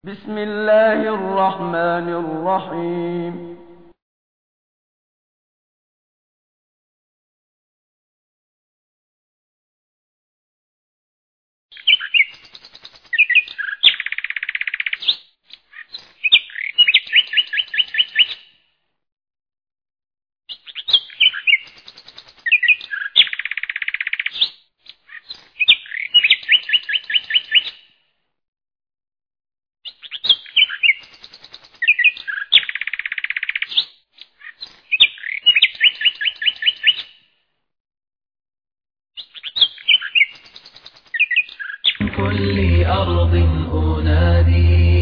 بسم الله الرحمن الرحيم. كل أرض أنادي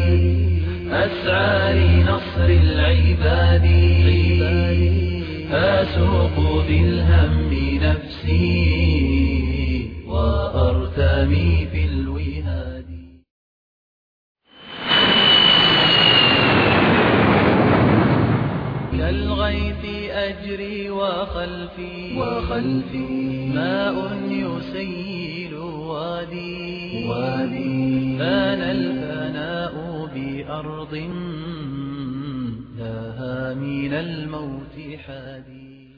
أسعى لنصر العباد أسوق بالهم نفسي وأرتمي في الوهاد. كالغيث أجري وخلفي ماء يسيل وادي فان الفناء بأرض لها من الموت حادي.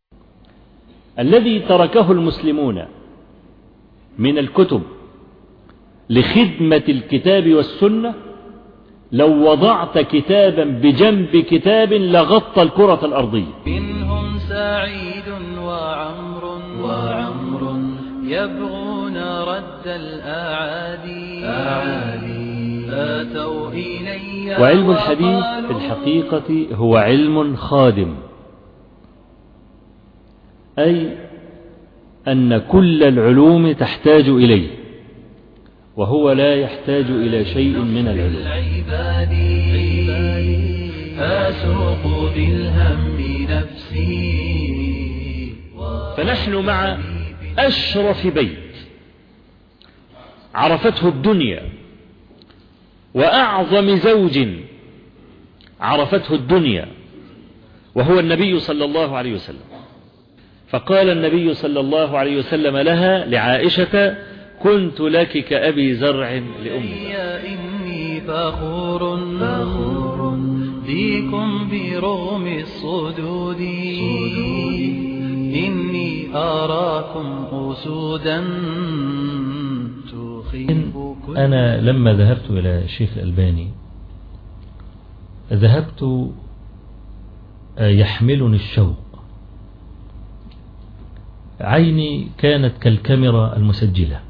الذي تركه المسلمون من الكتب لخدمة الكتاب والسنة لو وضعت كتابا بجنب كتاب لغطى الكرة الأرضية. منهم سعيد وعمر يبغون رد الأعادي فاتوا إلي. وعلم الحديث في الحقيقة هو علم خادم، أي أن كل العلوم تحتاج إليه وهو لا يحتاج إلى شيء من العلوم. أسوق بالهم نفسي. فنحن مع أشرف بيت عرفته الدنيا وأعظم زوج عرفته الدنيا وهو النبي صلى الله عليه وسلم. فقال النبي صلى الله عليه وسلم لها لعائشة: كنت لك كأبي زرع لأمي. إني فخور بكم برغم الصدود إني أراكم أسودا تخيف. أنا لما ذهبت إلى الشيخ الألباني ذهبت يحملني الشوق، عيني كانت كالكاميرا المسجلة،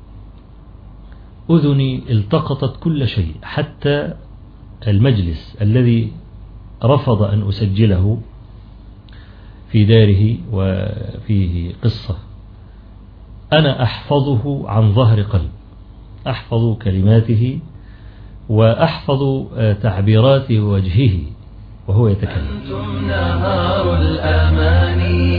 أذني التقطت كل شيء حتى المجلس الذي رفض أن أسجله في داره وفيه قصة أنا أحفظه عن ظهر قلب، أحفظ كلماته وأحفظ تعبيرات وجهه وهو يتكلم. أنتم نهار الأماني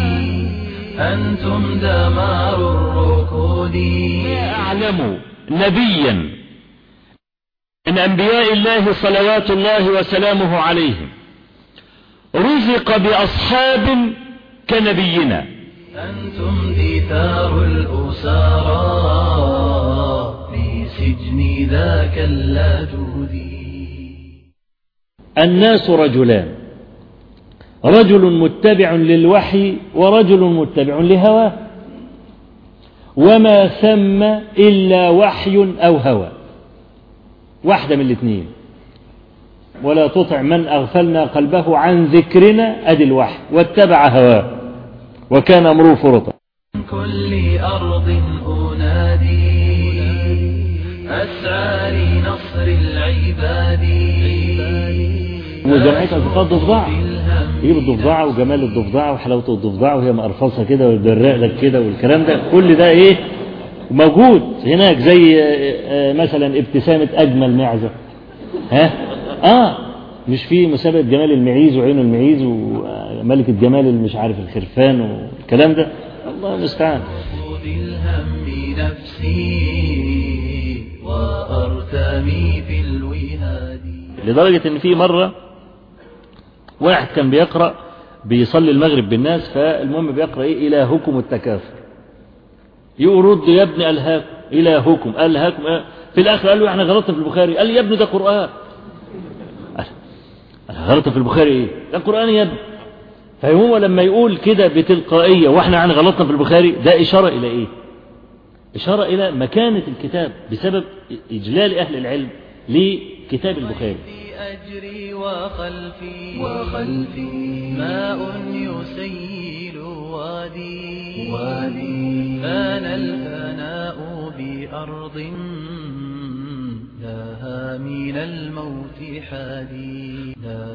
أنتم دمار الركود. لا أعلم نبيا من أنبياء الله صلوات الله وسلامه عليهم رزق بأصحاب كنبينا. أنتم دثار الأسارى في سجن ذاك اللدود. الناس رجلان، رجل متبع للوحي ورجل متبع لهواه، وما ثم إلا وحي أو هوى، واحدة من الاثنين. ولا تطع من أغفلنا قلبه عن ذكرنا أدي الوحي واتبع هواه وكان أمره فرطا. كل أرض أنادي أسعى لنصر العباد. وجمعية أصدقاء الضفدعة، يجيب الضفدعة وجمال الضفدعة وحلاوة الضفدعة وهي مقرفصة كده والبراق لك كده والكلام ده، كل ده إيه موجود هناك، زي مثلا ابتسامة أجمل معزة، مش في مسابقة جمال المعيز وعين المعيز وملكة جمال مش عارف الخرفان والكلام ده، الله المستعان. بالهم نفسي وأرتمي في الوهاد. لدرجة ان في مرة واحد كان بيقرأ بيصلي المغرب بالناس، فالمهم بيقرأ ايه إلهكم التكاثر، يرد يا ابن ألهاكم إلهكم ألهاكم، في الآخر قال له احنا غلطنا في البخاري. قال لي يا ابني ده قرآن. أنا غلطنا في البخاري ايه؟ ده قرآن يا ابني. فهو لما يقول كده بتلقائية واحنا غلطنا في البخاري، ده إشارة إلى ايه؟ إشارة إلى مكانة الكتاب بسبب إجلال أهل العلم لكتاب البخاري. أجري وخلفي ماء يسيل وادي فان الفناء بأرض لها من الموت حادي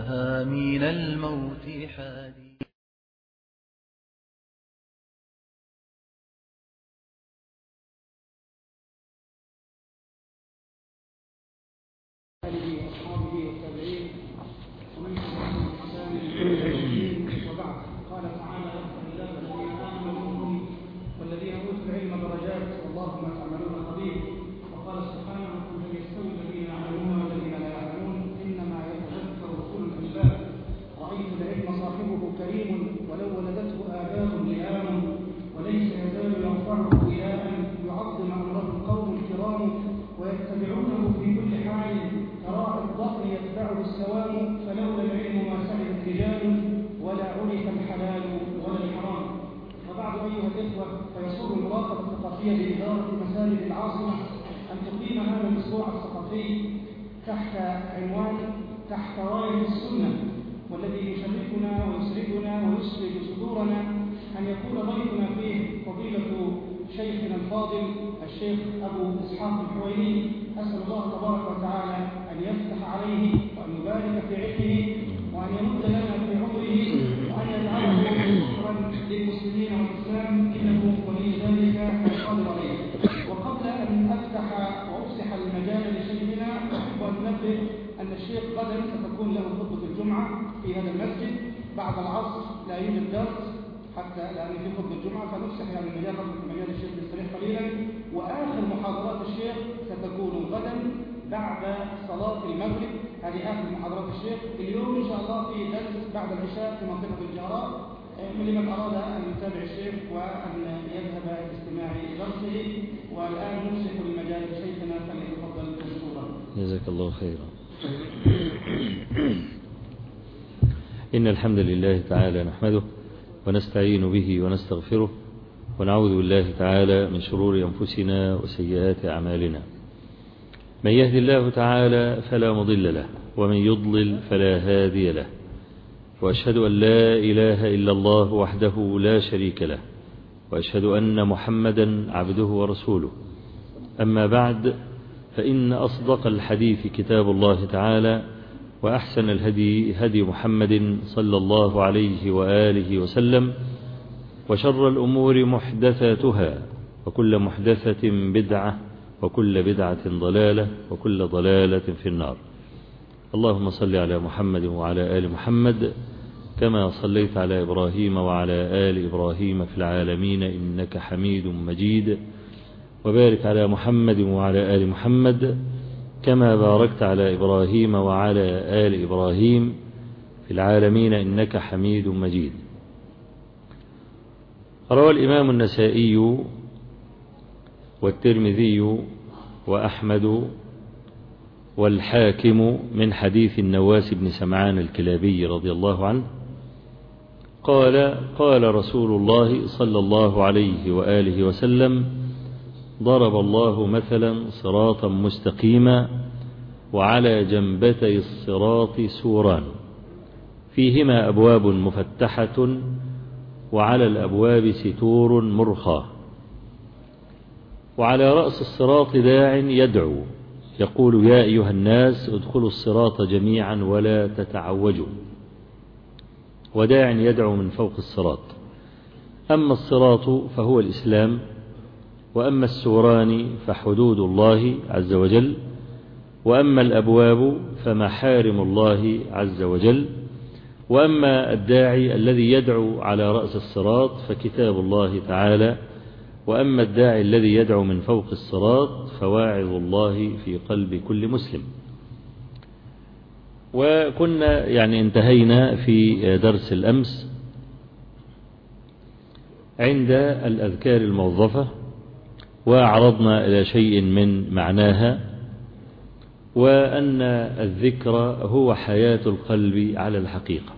وأصحابه والتابعين ومن تبعهم بإحسان وبعد. قال تعالى: الله الذين آمنوا منكم والذين أوتوا العلم درجات والله ما تعملون خبير. وقال سبحانه: قل هل يستوي الذين يعلمون والذين لا يعلمون إنما يتذكر أولو الألباب. رأيت العلم صاحبه كريم ولو ولدته آباء لئام وليس يزال يرفعه إلى أن يعظم أمره القوم الكرام ويتبعونه في كل حال كراعي الضأن يتبعه السوام. فلولا العلم ما سعدت رجال ولا عرف الحلال ولا الحرام. وبعد أيها الإخوة، فيسر المراقبة الثقافية لإدارة مساجد العاصمة أن تقيم هذا الأسبوع الثقافي تحت عنوان تحت راية السنة، والذي يشرفنا ويسعدنا ويسعد صدورنا أن يكون ضيفنا فيه فضيلة شيخنا الفاضل الشيخ أبو إسحاق الحويني. أسأل الله تبارك وتعالى أن يفتح عليه وأن يبارك في علمه وأن يمد لنا في عمره وأن يجعله ذكرا للمسلمين والإسلام، إنه ولي ذلك والقادر عليه. وقبل أن أفتح وأفسح المجال لشيخنا، أحب أن أنبه أن الشيخ غدا ستكون له خطبة الجمعة في هذا المسجد بعد العصر. لا يوجد درس حتى لأن في خطبة الجمعة، فنفسح يعني المجال الشيخ يستريح قليلا. وآخر محاضرات الشيخ ستكون غدا بعد صلاة المغرب. هذه آخر محاضرات الشيخ. اليوم إن شاء الله في درس بعد العشاء في منطقة الجهراء لمن أراد أن يتابع الشيخ وأن يذهب لاستماع درسه. والآن نفسح المجال لشيخنا فليتفضل مشكورا. جزاك الله خيرا. إن الحمد لله تعالى نحمده ونستعين به ونستغفره ونعوذ بالله تعالى من شرور أنفسنا وسيئات أعمالنا. من يهدي الله تعالى فلا مضل له ومن يضلل فلا هادي له، وأشهد أن لا إله إلا الله وحده لا شريك له، وأشهد أن محمدا عبده ورسوله. أما بعد، فإن أصدق الحديث كتاب الله تعالى، وأحسن الهدي هدي محمد صلى الله عليه وآله وسلم، وشر الأمور محدثاتها، وكل محدثة بدعة، وكل بدعة ضلالة، وكل ضلالة في النار. اللهم صل على محمد وعلى آل محمد كما صليت على إبراهيم وعلى آل إبراهيم في العالمين إنك حميد مجيد، وبارك على محمد وعلى آل محمد كما باركت على إبراهيم وعلى آل إبراهيم في العالمين إنك حميد مجيد. روى الإمام النسائي والترمذي وأحمد والحاكم من حديث النواس بن سمعان الكلابي رضي الله عنه قال: قال رسول الله صلى الله عليه وآله وسلم: ضرب الله مثلا صراطا مستقيما وعلى جنبتي الصراط سوران فيهما أبواب مفتحة وعلى الأبواب ستور مرخى، وعلى رأس الصراط داع يدعو يقول: يا أيها الناس ادخلوا الصراط جميعا ولا تتعوجوا، وداع يدعو من فوق الصراط. أما الصراط فهو الإسلام، وأما السوران فحدود الله عز وجل، وأما الأبواب فمحارم الله عز وجل، وأما الداعي الذي يدعو على رأس الصراط فكتاب الله تعالى، وأما الداعي الذي يدعو من فوق الصراط فواعظ الله في قلب كل مسلم. وكنا يعني انتهينا في درس الأمس عند الأذكار الموظفة، وعرضنا إلى شيء من معناها وأن الذكر هو حياة القلب على الحقيقة.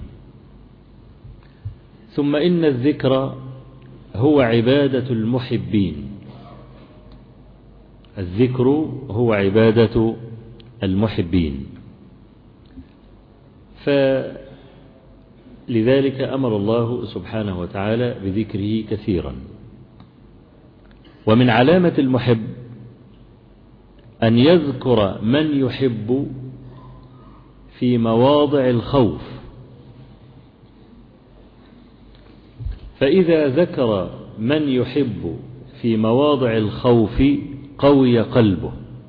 ثم إن الذكر هو عبادة المحبين. الذكر هو عبادة المحبين. فلذلك أمر الله سبحانه وتعالى بذكره كثيرا. ومن علامة المحب أن يذكر من يحب في مواضع الخوف، فإذا ذكر من يحب في مواضع الخوف قوي قلبه.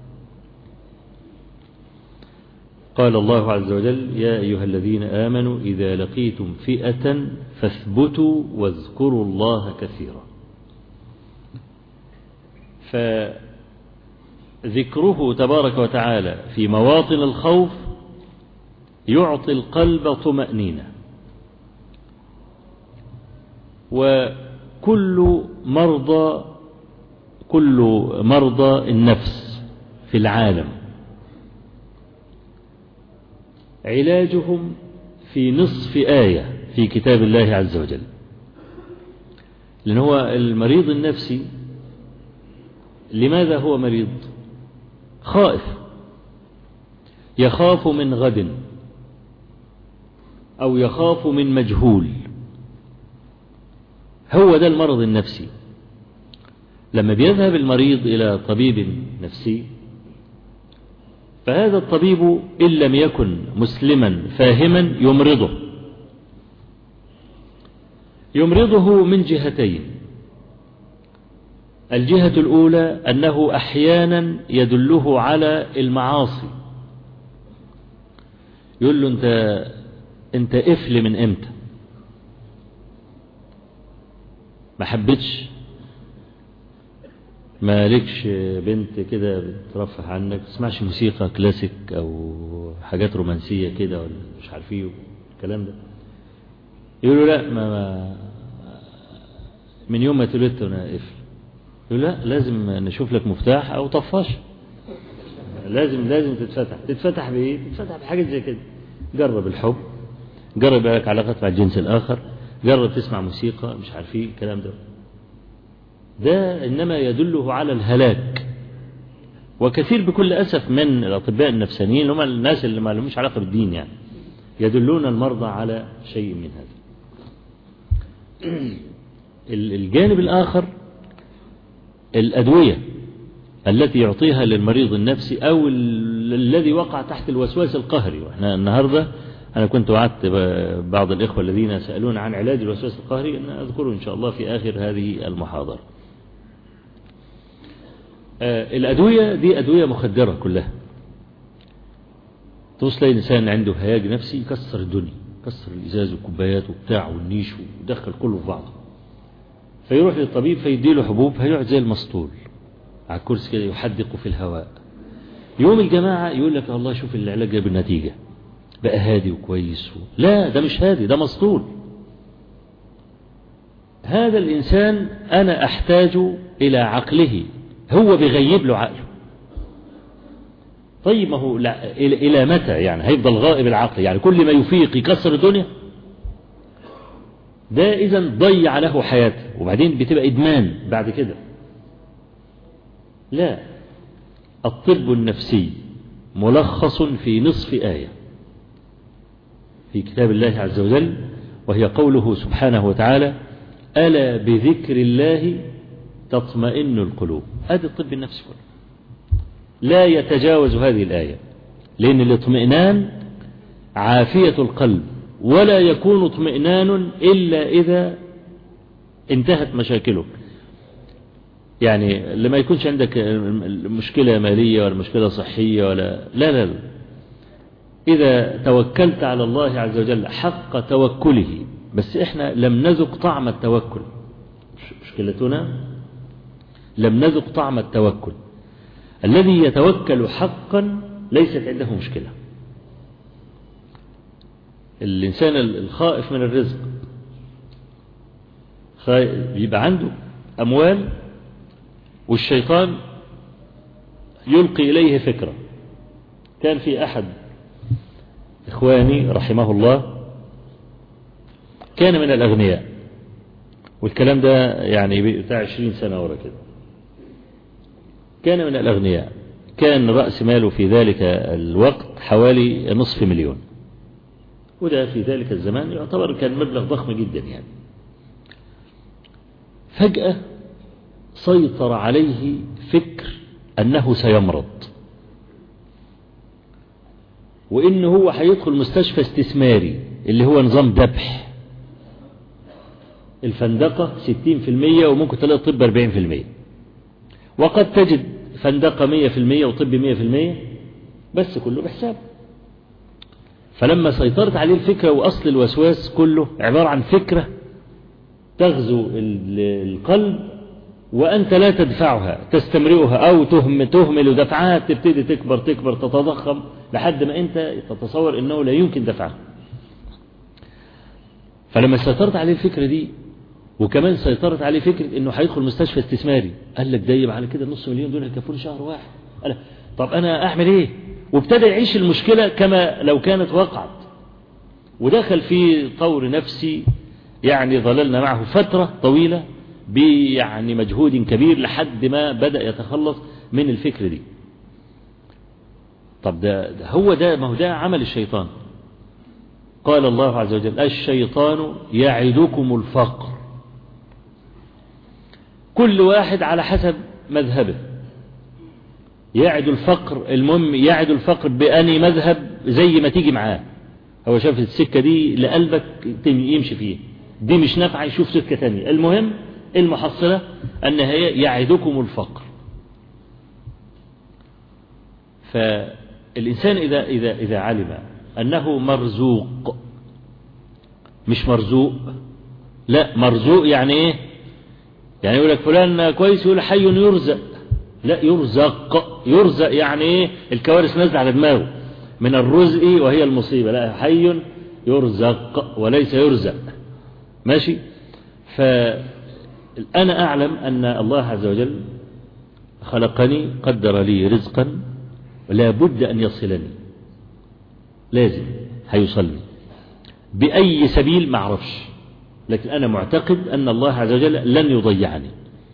قال الله عز وجل: يا أيها الذين آمنوا إذا لقيتم فئة فاثبتوا واذكروا الله كثيرا. فذكره تبارك وتعالى في مواطن الخوف يعطي القلب طمأنينة. وكل مرضى النفس في العالم علاجهم في نصف آية في كتاب الله عز وجل. لأن هو المريض النفسي لماذا هو مريض؟ خائف، يخاف من غد أو يخاف من مجهول. هو ده المرض النفسي. لما بيذهب المريض إلى طبيب نفسي، فهذا الطبيب إن لم يكن مسلما فاهما يمرضه من جهتين. الجهة الأولى أنه أحيانا يدله على المعاصي، يقول له أنت قفل من إمتى؟ ما حبتش؟ ما لكش بنت كده بترفه عنك؟ تسمعش موسيقى كلاسيك أو حاجات رومانسية كده ولا مش عارفيه الكلام ده؟ يقول له لا، ما من يوم ما اتولدت وانا قفل. يقول لا، لازم نشوف لك مفتاح او طفاش، لازم تتفتح بايه؟ تتفتح بحاجه زي كده. جرب الحب، جرب لك علاقات مع الجنس الاخر، جرب تسمع موسيقى مش عارفين الكلام ده انما يدله على الهلاك. وكثير بكل اسف من الاطباء النفسانيين هم الناس اللي ما لهمش علاقه بالدين، يعني يدلون المرضى على شيء من هذا. الجانب الآخر الأدوية التي يعطيها للمريض النفسي أو الذي وقع تحت الوسواس القهري. وإحنا النهاردة أنا كنت وعدت بعض الإخوة الذين سألون عن علاج الوسواس القهري أن أذكره إن شاء الله في آخر هذه المحاضرة. الأدوية دي أدوية مخدرة كلها. توصل إنسان عنده هياج نفسي يكسر الدنيا، يكسر الإزاز والكوبايات وبتاع والنيش ودخل كله في بعضه، فيروح للطبيب فيديله حبوب، هيقعد زي المسطول على الكرسي كده يحدق في الهواء. يوم الجماعة يقول لك الله شوف العلاج جاب النتيجة، بقى هادي وكويس لا، ده مش هادي، ده مسطول. هذا الإنسان أنا أحتاج إلى عقله، هو بيغيب له عقله. طيب ما هو إلى متى يعني هيفضل غائب العقل؟ يعني كل ما يفيق يكسر الدنيا؟ ده إذن ضيع له حياته، وبعدين بتبقى إدمان بعد كده. لا، الطب النفسي ملخص في نصف آية في كتاب الله عز وجل، وهي قوله سبحانه وتعالى: ألا بذكر الله تطمئن القلوب. هذا الطب النفسي كله لا يتجاوز هذه الآية، لأن الاطمئنان عافية القلب، ولا يكون اطمئنان إلا إذا انتهت مشاكله. يعني لما يكونش عندك مشكلة مالية ولا مشكلة صحية ولا لا، إذا توكلت على الله عز وجل حق توكله. بس إحنا لم نذق طعم التوكل، مشكلتنا لم نذق طعم التوكل. الذي يتوكل حقا ليست عنده مشكلة. الإنسان الخائف من الرزق يبقى عنده أموال والشيطان يلقي إليه فكرة كان في أحد إخواني رحمه الله كان من الأغنياء، والكلام ده يعني بتاع 20 سنة ورا كده. كان من الأغنياء، كان رأس ماله في ذلك الوقت حوالي $500,000، وده في ذلك الزمان يعتبر كان مبلغ ضخم جدا يعني. فجأة سيطر عليه فكر أنه سيمرض، وإنه هو هيدخل مستشفى استثماري اللي هو نظام ذبح، الفندقة 60% وممكن تلاقي الطب 40%، وقد تجد فندقة 100% وطب 100%، بس كله بحساب. فلما سيطرت عليه الفكرة، وأصل الوسواس كله عبارة عن فكرة تغزو القلب وأنت لا تدفعها، تستمرئها أو تهمل دفعها، تبتدي تكبر تتضخم لحد ما أنت تتصور أنه لا يمكن دفعها. فلما سيطرت عليه الفكرة دي، وكمان سيطرت عليه فكرة أنه هيدخل مستشفى استثماري، قال لك دايب على كده $500,000 دول يكفوني شهر واحد. قال طب أنا أعمل إيه؟ وابتدى يعيش المشكلة كما لو كانت وقعت، ودخل في طور نفسي يعني ظللنا معه فترة طويلة يعني مجهود كبير لحد ما بدأ يتخلص من الفكرة دي. طب ده هو ده، ما هو ده عمل الشيطان. قال الله عز وجل: الشيطان يعدكم الفقر. كل واحد على حسب مذهبه يعد الفقر، المهم يعد الفقر بأني مذهب زي ما تيجي معاه. هو شاف السكة دي لقلبك يمشي فيه، دي مش نافعة يشوف سكة تانية. المهم المحصلة أنها يعدكم الفقر. فالإنسان إذا علم أنه مرزوق، مش مرزوق، لا مرزوق يعني إيه؟ يعني يقول لك فلان كويس، يقول حي يرزق، لا يرزق يعني إيه؟ الكوارث نازلة على دماغه من الرزق وهي المصيبة، لا حي يرزق وليس يرزق. ماشي. فأنا أعلم أن الله عز وجل خلقني، قدر لي رزقا لا بد أن يصلني، لازم هيوصلني بأي سبيل ما أعرفش، لكن أنا معتقد أن الله عز وجل لن يضيعني.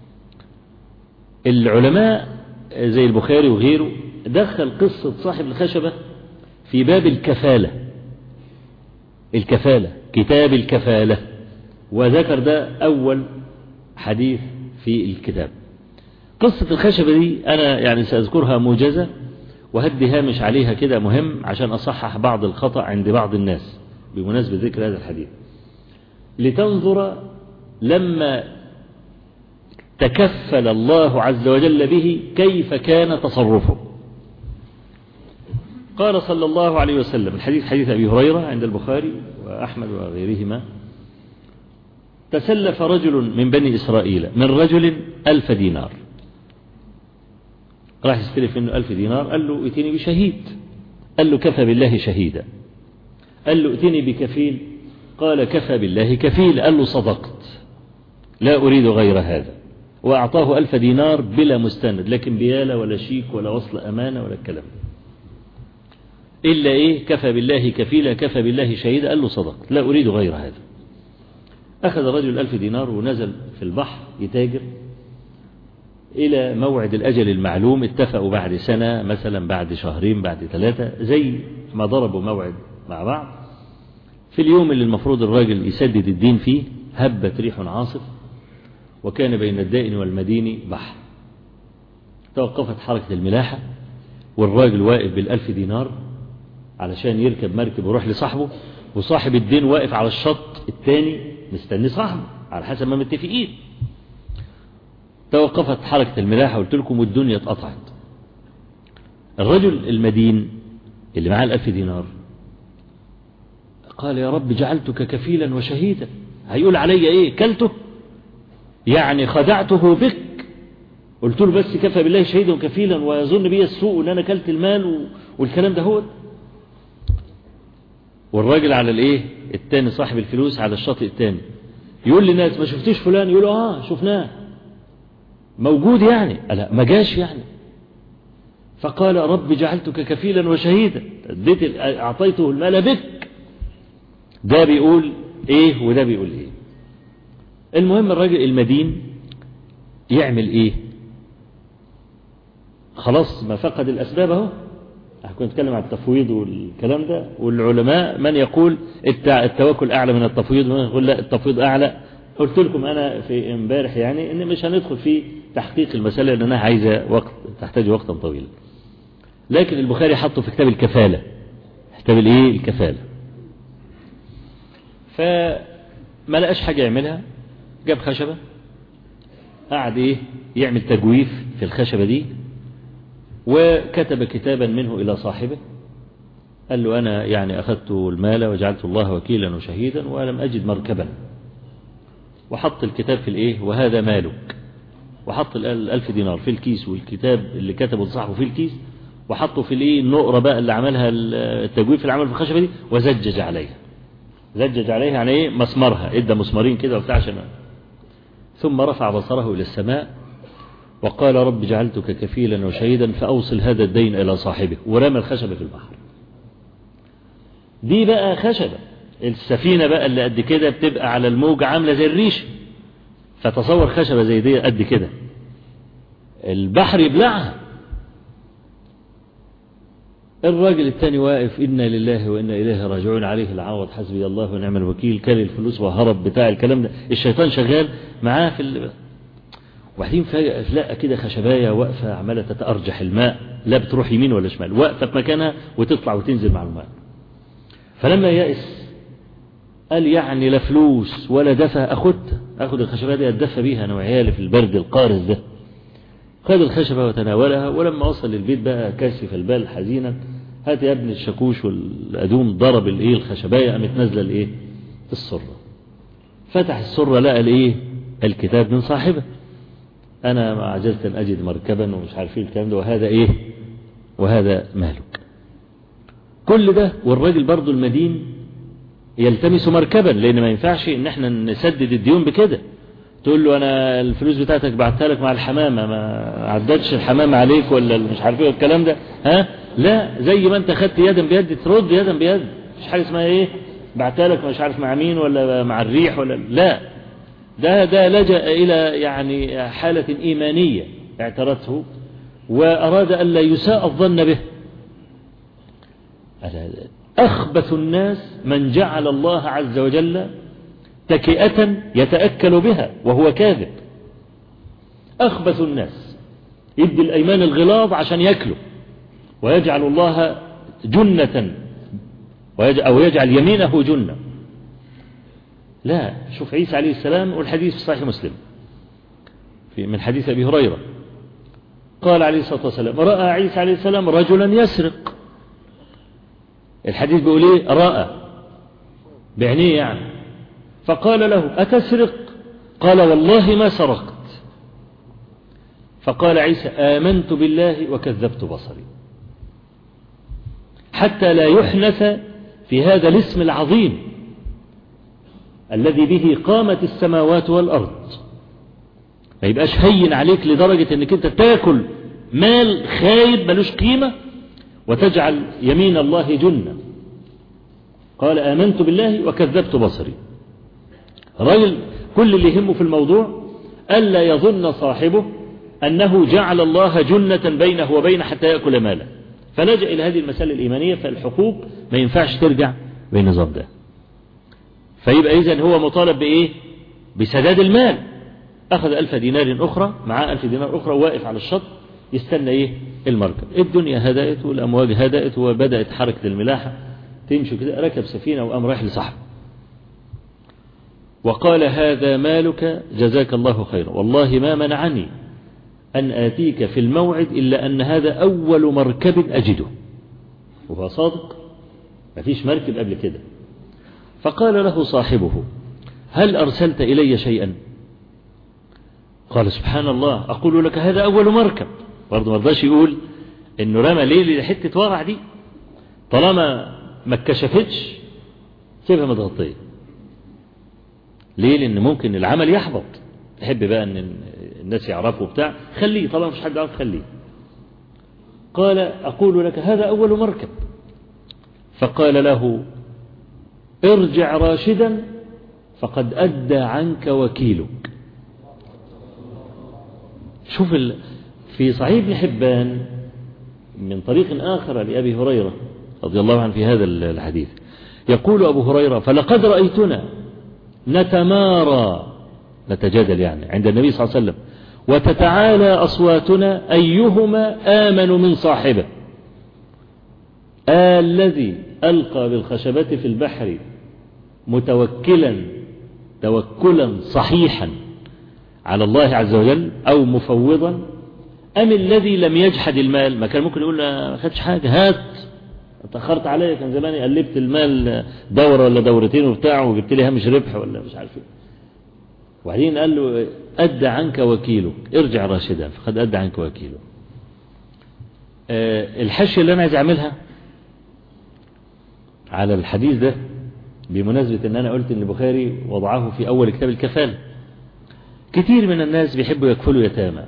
العلماء زي البخاري وغيره دخل قصة صاحب الخشبة في باب الكفالة، كتاب الكفالة، وذكر ده أول حديث في الكتاب. قصة الخشبة دي أنا يعني سأذكرها موجزة، وهدي هامش عليها كده مهم عشان أصحح بعض الخطأ عند بعض الناس بمناسبة ذكر هذا الحديث، لتنظر لما تكفل الله عز وجل به كيف كان تصرفه. قال صلى الله عليه وسلم، الحديث حديث أبي هريرة عند البخاري وأحمد وغيرهما: تسلف رجل من بني إسرائيل من رجل 1000 دينار، راح يستلف منه 1000 دينار، قال له ائتني بشهيد، قال له كفى بالله شهيدا، قال له ائتني بكفيل، قال كفى بالله كفيل، قال له صدقت لا أريد غير هذا، وأعطاه 1000 دينار بلا مستند، لكن بيالة ولا شيك ولا وصل أمانة ولا الكلام، إلا إيه؟ كفى بالله كفيلا كفى بالله شهيدا، قال له صدقت لا أريد غير هذا. أخذ الرجل 1000 دينار ونزل في البحر يتاجر إلى موعد الأجل المعلوم، اتفقوا بعد سنة مثلا، بعد شهرين، بعد 3، زي ما ضربوا موعد مع بعض. في اليوم اللي المفروض الراجل يسدد الدين فيه هبت ريح عاصف، وكان بين الدائن والمدين بحر. توقفت حركة الملاحة، والراجل واقف بال1000 دينار علشان يركب مركب ويروح لصاحبه، وصاحب الدين واقف على الشط الثاني مستني صاحبه على حسب ما متفقين. توقفت حركة الملاحة، قلت لكم، والدنيا اتقطعت. الرجل المدين اللي معاه 1000 دينار قال: يا رب جعلتك كفيلا وشهيدا، هيقول علي ايه؟ كلته يعني خدعته بك، قلت له بس كفى بالله شهيدا وكفيلا، ويظن بي السوء ان انا كلت المال والكلام ده. هو والراجل على الايه التاني صاحب الفلوس على الشاطئ التاني يقول للناس: ما شفتيش فلان؟ يقولوا شفناه موجود يعني. لا ما جاش يعني. فقال رب جعلتك كفيلا وشهيدا، أعطيته المال بك. ده بيقول إيه وده بيقول إيه. المهم الراجل المدين يعمل إيه؟ خلاص ما فقد الأسباب اهو. كنت أتكلم عن التفويض والكلام ده، والعلماء من يقول التوكل أعلى من التفويض، ومن يقول لا التفويض أعلى. قلت لكم أنا في امبارح يعني إن مش هندخل في تحقيق المسألة لأنها عايزة وقت، تحتاج وقتا طويلا. لكن البخاري حطه في كتاب الكفالة، كتاب الإيه؟ الكفالة. فما لقاش حاجة يعملها، جاب خشبة قعد إيه؟ يعمل تجويف في الخشبة دي، وكتب كتابا منه إلى صاحبه، قال له أنا يعني أخذت المال وجعلت الله وكيلا وشهيدا ولم أجد مركبا، وحط الكتاب في الإيه؟ وهذا مالك، وحط 1000 دينار في الكيس، والكتاب اللي كتبه صاحبه في الكيس، وحطه في الإيه؟ النقرة بقى اللي عملها التجويف اللي عمله في الخشبة دي، وزجج عليها. زجج عليها يعني إيه؟ مسمرها، إدى مسمارين كده وبتاع عشان. ثم رفع بصره إلى السماء وقال رب جعلتك كفيلا وشهيدا فأوصل هذا الدين إلى صاحبه، ورمى الخشبة في البحر. دي بقى خشبة، السفينة بقى اللي قد كده بتبقى على الموج عاملة زي الريش، فتصور خشبة زي دي قد كده البحر يبلعها. الراجل التاني واقف إنا لله وإنا إليه راجعون، عليه العوض حسبي الله ونعم الوكيل، كل الفلوس وهرب بتاع الكلام ده، الشيطان شغال معاه في وبعدين فجأة لقى كده خشباية واقفة عمالة تتأرجح الماء، لا بتروح يمين ولا شمال، واقفة في مكانها وتطلع وتنزل مع الماء. فلما يأس قال يعني لا فلوس ولا دفع، أخذ الخشباية دي أتدفى بيها أنا وعيالي في البرد القارس ده. خد الخشبة وتناولها، ولما وصل للبيت بقى كاسف البال حزينا، هات يا ابن الشاكوش والأدوم، ضرب الإيه؟ الخشباية، قامت نازلة الإيه؟ السرة. فتح السرة لقى الإيه؟ الكتاب من صاحبه، أنا ما عجزت أن أجد مركبا ومش عارفين الكلام ده، وهذا إيه؟ وهذا مالك. كل ده والراجل برضو المدين يلتمس مركبا، لأن ما ينفعش إن احنا نسدد الديون بكده. تقول له أنا الفلوس بتاعتك بعتها لك مع الحمامة، ما عدتش الحمامة عليك ولا مش عارف ايه الكلام ده، ها؟ لا، زي ما أنت خدت يدا بيد ترد يدا بيد، مش حاجة اسمها إيه؟ بعتها لك مش عارف مع مين ولا مع الريح ولا لا. ده لجأ إلى يعني حالة إيمانية اعترته، وأراد أن لا يساء الظن به. أخبث الناس من جعل الله عز وجل تكئة يتأكل بها وهو كاذب. أخبث الناس يدي الأيمان الغلاظ عشان يأكله، ويجعل الله جنة، أو يجعل يمينه جنة. لا، شوف عيسى عليه السلام، والحديث في صحيح مسلم من حديث أبي هريرة، قال عليه الصلاة والسلام رأى عيسى عليه السلام رجلا يسرق. الحديث بيقول ايه؟ رأى بعينيه يعني. فقال له أتسرق؟ قال والله ما سرقت. فقال عيسى آمنت بالله وكذبت بصري. حتى لا يحنث في هذا الاسم العظيم الذي به قامت السماوات والأرض، ما يبقاش هين عليك لدرجة انك انت تاكل مال خايب ملوش قيمة وتجعل يمين الله جنة. قال آمنت بالله وكذبت بصري. رجل كل اللي يهمه في الموضوع ألا يظن صاحبه أنه جعل الله جنة بينه وبين حتى يأكل ماله، فلجأ إلى هذه المسألة الإيمانية. فالحقوق ما ينفعش ترجع بالنظام ده. فيبقى إذن هو مطالب بإيه؟ بسداد المال. أخذ 1000 دينار أخرى، معاه 1000 دينار أخرى، واقف على الشط يستنى إيه؟ المركب. الدنيا هدأت والأمواج هدأت وبدأت حركة الملاحة تمشي كده. ركب سفينة وقام رايح لصاحبه وقال هذا مالك جزاك الله خيرا، والله ما منعني أن آتيك في الموعد إلا أن هذا أول مركب أجده. وهو صادق، ما فيش مركب قبل كده. فقال له صاحبه هل أرسلت إلي شيئا؟ قال سبحان الله أقول لك هذا أول مركب. برضه ما رضاش يقول إنه رمى ليه لحتة ورع دي، طالما ما اتكشفتش سيبها متغطية. ليه؟ لأن ممكن العمل يحبط. تحب بقى أن الناس يعرفوا بتاع، خليه، طالما مش حد يعرف خليه. قال أقول لك هذا أول مركب. فقال له ارجع راشدا فقد أدى عنك وكيلك. شوف في صحيح ابن حبان من طريق آخر لأبي هريرة رضي الله عنه في هذا الحديث يقول أبو هريرة فلقد رأيتنا نتمارى نتجادل يعني عند النبي صلى الله عليه وسلم وتتعالى أصواتنا أيهما آمن من صاحبه الذي ألقى بالخشبة في البحر متوكلا توكلا صحيحا على الله عز وجل أو مفوضا أم الذي لم يجحد المال. ما كان ممكن يقول ما خدش حاجة هات اتأخرت عليا كان زماني قلبت المال دورة ولا دورتين وبتاع وجبت لي هامش ربح ولا مش عارف ايه. وبعدين قال له أدى عنك وكيلك ارجع راشدا فقد أدى عنك وكيلك. الحشية اللي أنا عايز أعملها على الحديث ده بمناسبة أن أنا قلت أن البخاري وضعه في أول كتاب الكفالة. كتير من الناس بيحبوا يكفلوا يتامى.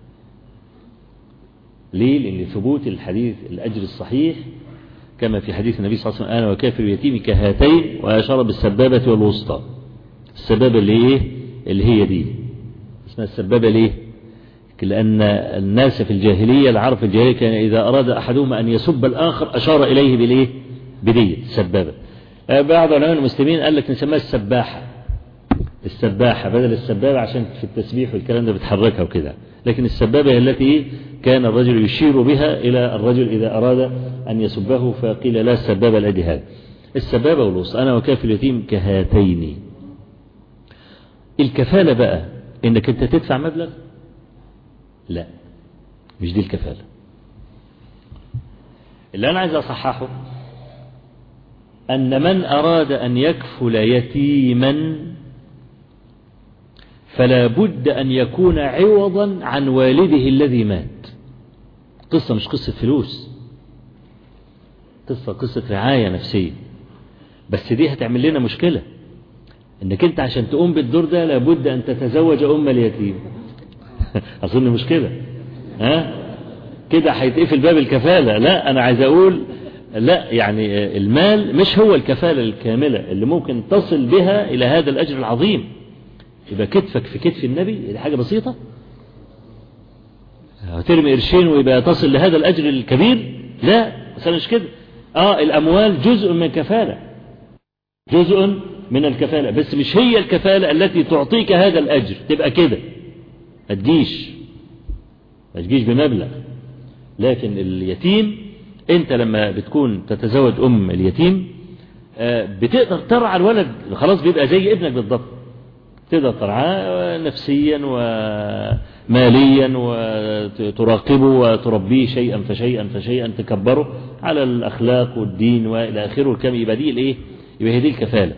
ليه؟ لأن ثبوت الحديث الأجر الصحيح كما في حديث النبي صلى الله عليه وسلم أنا وكافر اليتيم كهاتين وأشار بالسبابة والوسطى. السبابة اللي إيه؟ اللي هي دي اسمها السبابة. ليه؟ لأن الناس في الجاهلية العرب في الجاهلية كان إذا أراد أحدهما أن يسب الآخر أشار إليه بالإيه؟ بدية السبابة. بعض علماء المسلمين قال لك نسميها السباحة. السباحة بدل السبابة عشان في التسبيح والكلام ده بتحركها وكده. لكن السبابة هي التي كان الرجل يشير بها إلى الرجل إذا أراد أن يسبه فقيل لا السبابة الأدي هذا. السبابة والوسطى أنا وكافر اليتيم كهاتين. الكفالة بقى إنك أنت تدفع مبلغ؟ لا مش دي الكفالة. اللي أنا عايز أصححه أن من أراد أن يكفل يتيما فلا بد أن يكون عوضا عن والده الذي مات. قصة مش قصة فلوس، قصة رعاية نفسية. بس دي هتعمل لنا مشكلة انك انت عشان تقوم بالدور ده لابد ان تتزوج اليتيم. اظن مشكلة كده هيتقفل باب الكفالة. لا انا عايز اقول لا، يعني المال مش هو الكفالة الكاملة اللي ممكن تصل بها الى هذا الاجر العظيم. يبقى كتفك في كتف النبي دي حاجة بسيطة، هترمي قرشين ويبقى تصل لهذا الاجر الكبير؟ لا مثلا مش كده. الاموال جزء من الكفالة، جزء من الكفالة، بس مش هي الكفالة التي تعطيك هذا الأجر. تبقى كده ما تجيش بمبلغ. لكن اليتيم انت لما بتكون تتزوج اليتيم بتقدر ترعى الولد، خلاص بيبقى زي ابنك بالضبط. تقدر ترعاه نفسيا وماليا وتراقبه وتربيه شيئا فشيئا تكبره على الأخلاق والدين وإلى آخره. كم يبقى دي الايه؟ يبقى هذه الكفالة.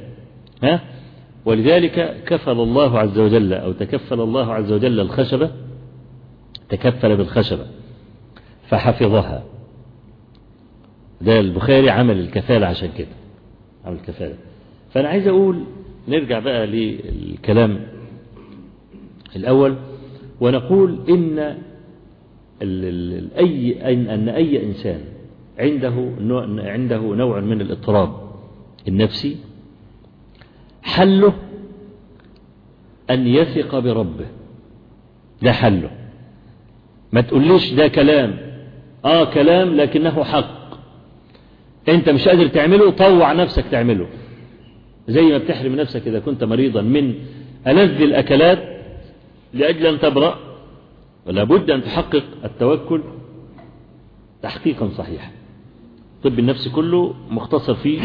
ولذلك كفل الله عز وجل أو تكفل الله عز وجل الخشبة، تكفل بالخشبة فحفظها. ده البخاري عمل الكفالة عشان كده، عمل الكفالة. فأنا عايز أقول نرجع بقى للكلام الأول ونقول إن أي إنسان عنده نوع من الاضطراب النفسي حله أن يثق بربه. ده حله. ما تقوليش ده كلام كلام لكنه حق، انت مش قادر تعمله، طوع نفسك تعمله. زي ما بتحرم نفسك إذا كنت مريضا من ألذ الأكلات لأجل أن تبرأ، ولا بد أن تحقق التوكل تحقيقا صحيحا. طب النفس كله مختصر فيه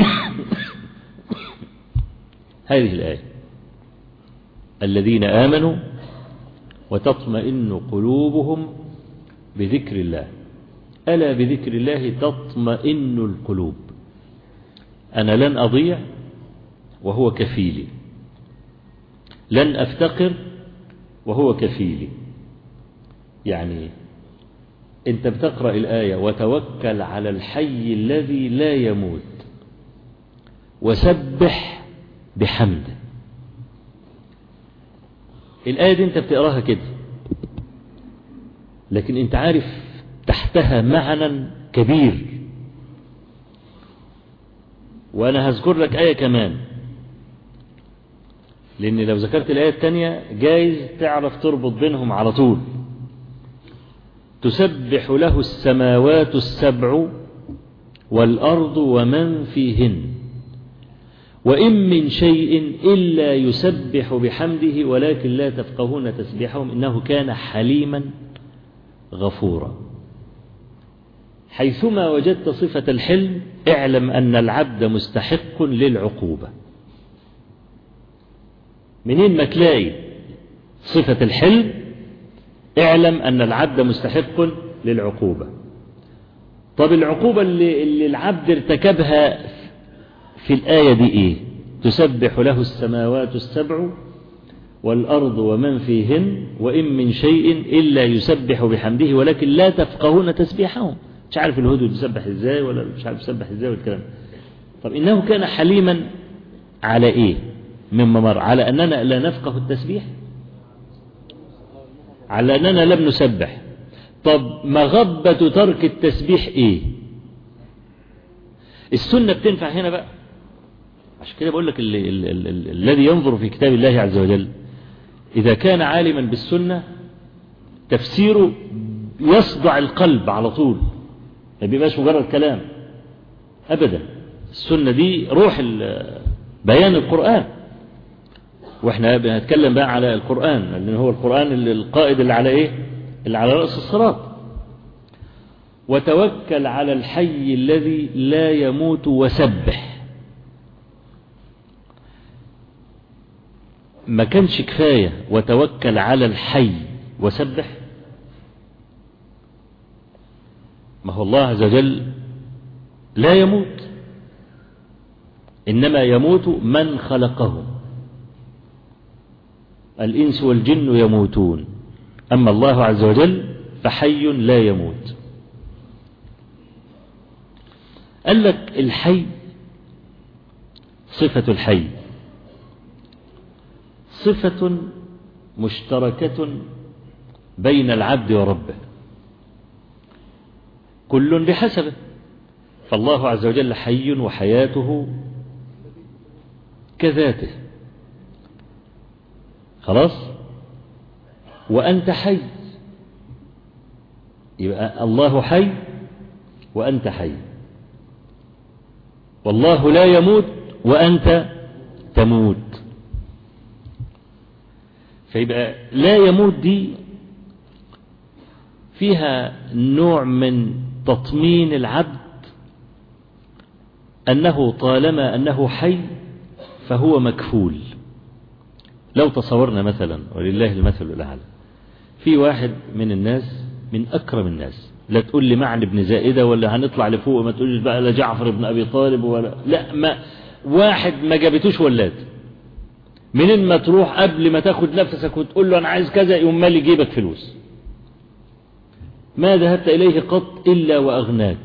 هذه الآية: الذين آمنوا وتطمئن قلوبهم بذكر الله، ألا بذكر الله تطمئن القلوب. أنا لن أضيع وهو كفيلي، لن أفتقر وهو كفيلي. يعني أنت بتقرأ الآية وتوكل على الحي الذي لا يموت وسبح بحمده. الآية دي أنت بتقراها كده، لكن أنت عارف تحتها معنى كبير. وأنا هذكر لك آية كمان، لأن لو ذكرت الآية الثانية جايز تعرف تربط بينهم على طول. تسبح له السماوات السبع والأرض ومن فيهن وإن من شيء إلا يسبح بحمده ولكن لا تفقهون تسبيحهم إنه كان حليما غفورا. حيثما وجدت صفة الحلم اعلم أن العبد مستحق للعقوبة. منين ما تلاقي صفة الحلم اعلم أن العبد مستحق للعقوبة. طب العقوبة اللي العبد ارتكبها في الآية دي إيه؟ تسبح له السماوات السبع والأرض ومن فيهن وإن من شيء إلا يسبح بحمده ولكن لا تفقهون تسبيحهم. مش عارف الهدهد يسبح إزاي ولا مش عارف يسبح إزاي والكلام. طب إنه كان حليما على إيه مما مر؟ على أننا لا نفقه التسبيح، على أننا لم نسبح. طب مغبة ترك التسبيح إيه؟ السنة بتنفع هنا بقى. عشان كده بقول لك الذي ينظر في كتاب الله عز وجل إذا كان عالما بالسنة تفسيره يصدع القلب على طول، ما بيبقاش مجرد كلام أبدا. السنة دي روح بيان القرآن، واحنا بنتكلم بقى على القرآن لأن هو القرآن القائد اللي على إيه؟ اللي على رأس الصراط. وتوكل على الحي الذي لا يموت وسبح. ما كانش كفاية وتوكل على الحي وسبح؟ ما هو الله عز وجل لا يموت، إنما يموت من خلقه. الإنس والجن يموتون، أما الله عز وجل فحي لا يموت. قال لك الحي صفة الحي صفة مشتركة بين العبد وربه، كل بحسبه. فالله عز وجل حي وحياته كذاته، خلاص. وأنت حي، يبقى الله حي وأنت حي. والله لا يموت وأنت تموت. فيبقى لا يموت دي فيها نوع من تطمين العبد أنه طالما أنه حي فهو مكفول. لو تصورنا مثلا ولله المثل الأعلى في واحد من الناس من أكرم الناس، لا تقول لي معن بن زائدة ولا هنطلع لفوق، ما تقولش بقى لا جعفر بن أبي طالب ولا لا، ما واحد ما جابتوش ولاد. منين ما تروح قبل ما تاخد نفسك وتقول له أنا عايز كذا يقوم مالي جيبك فلوس. ما ذهبت إليه قط إلا وأغناك.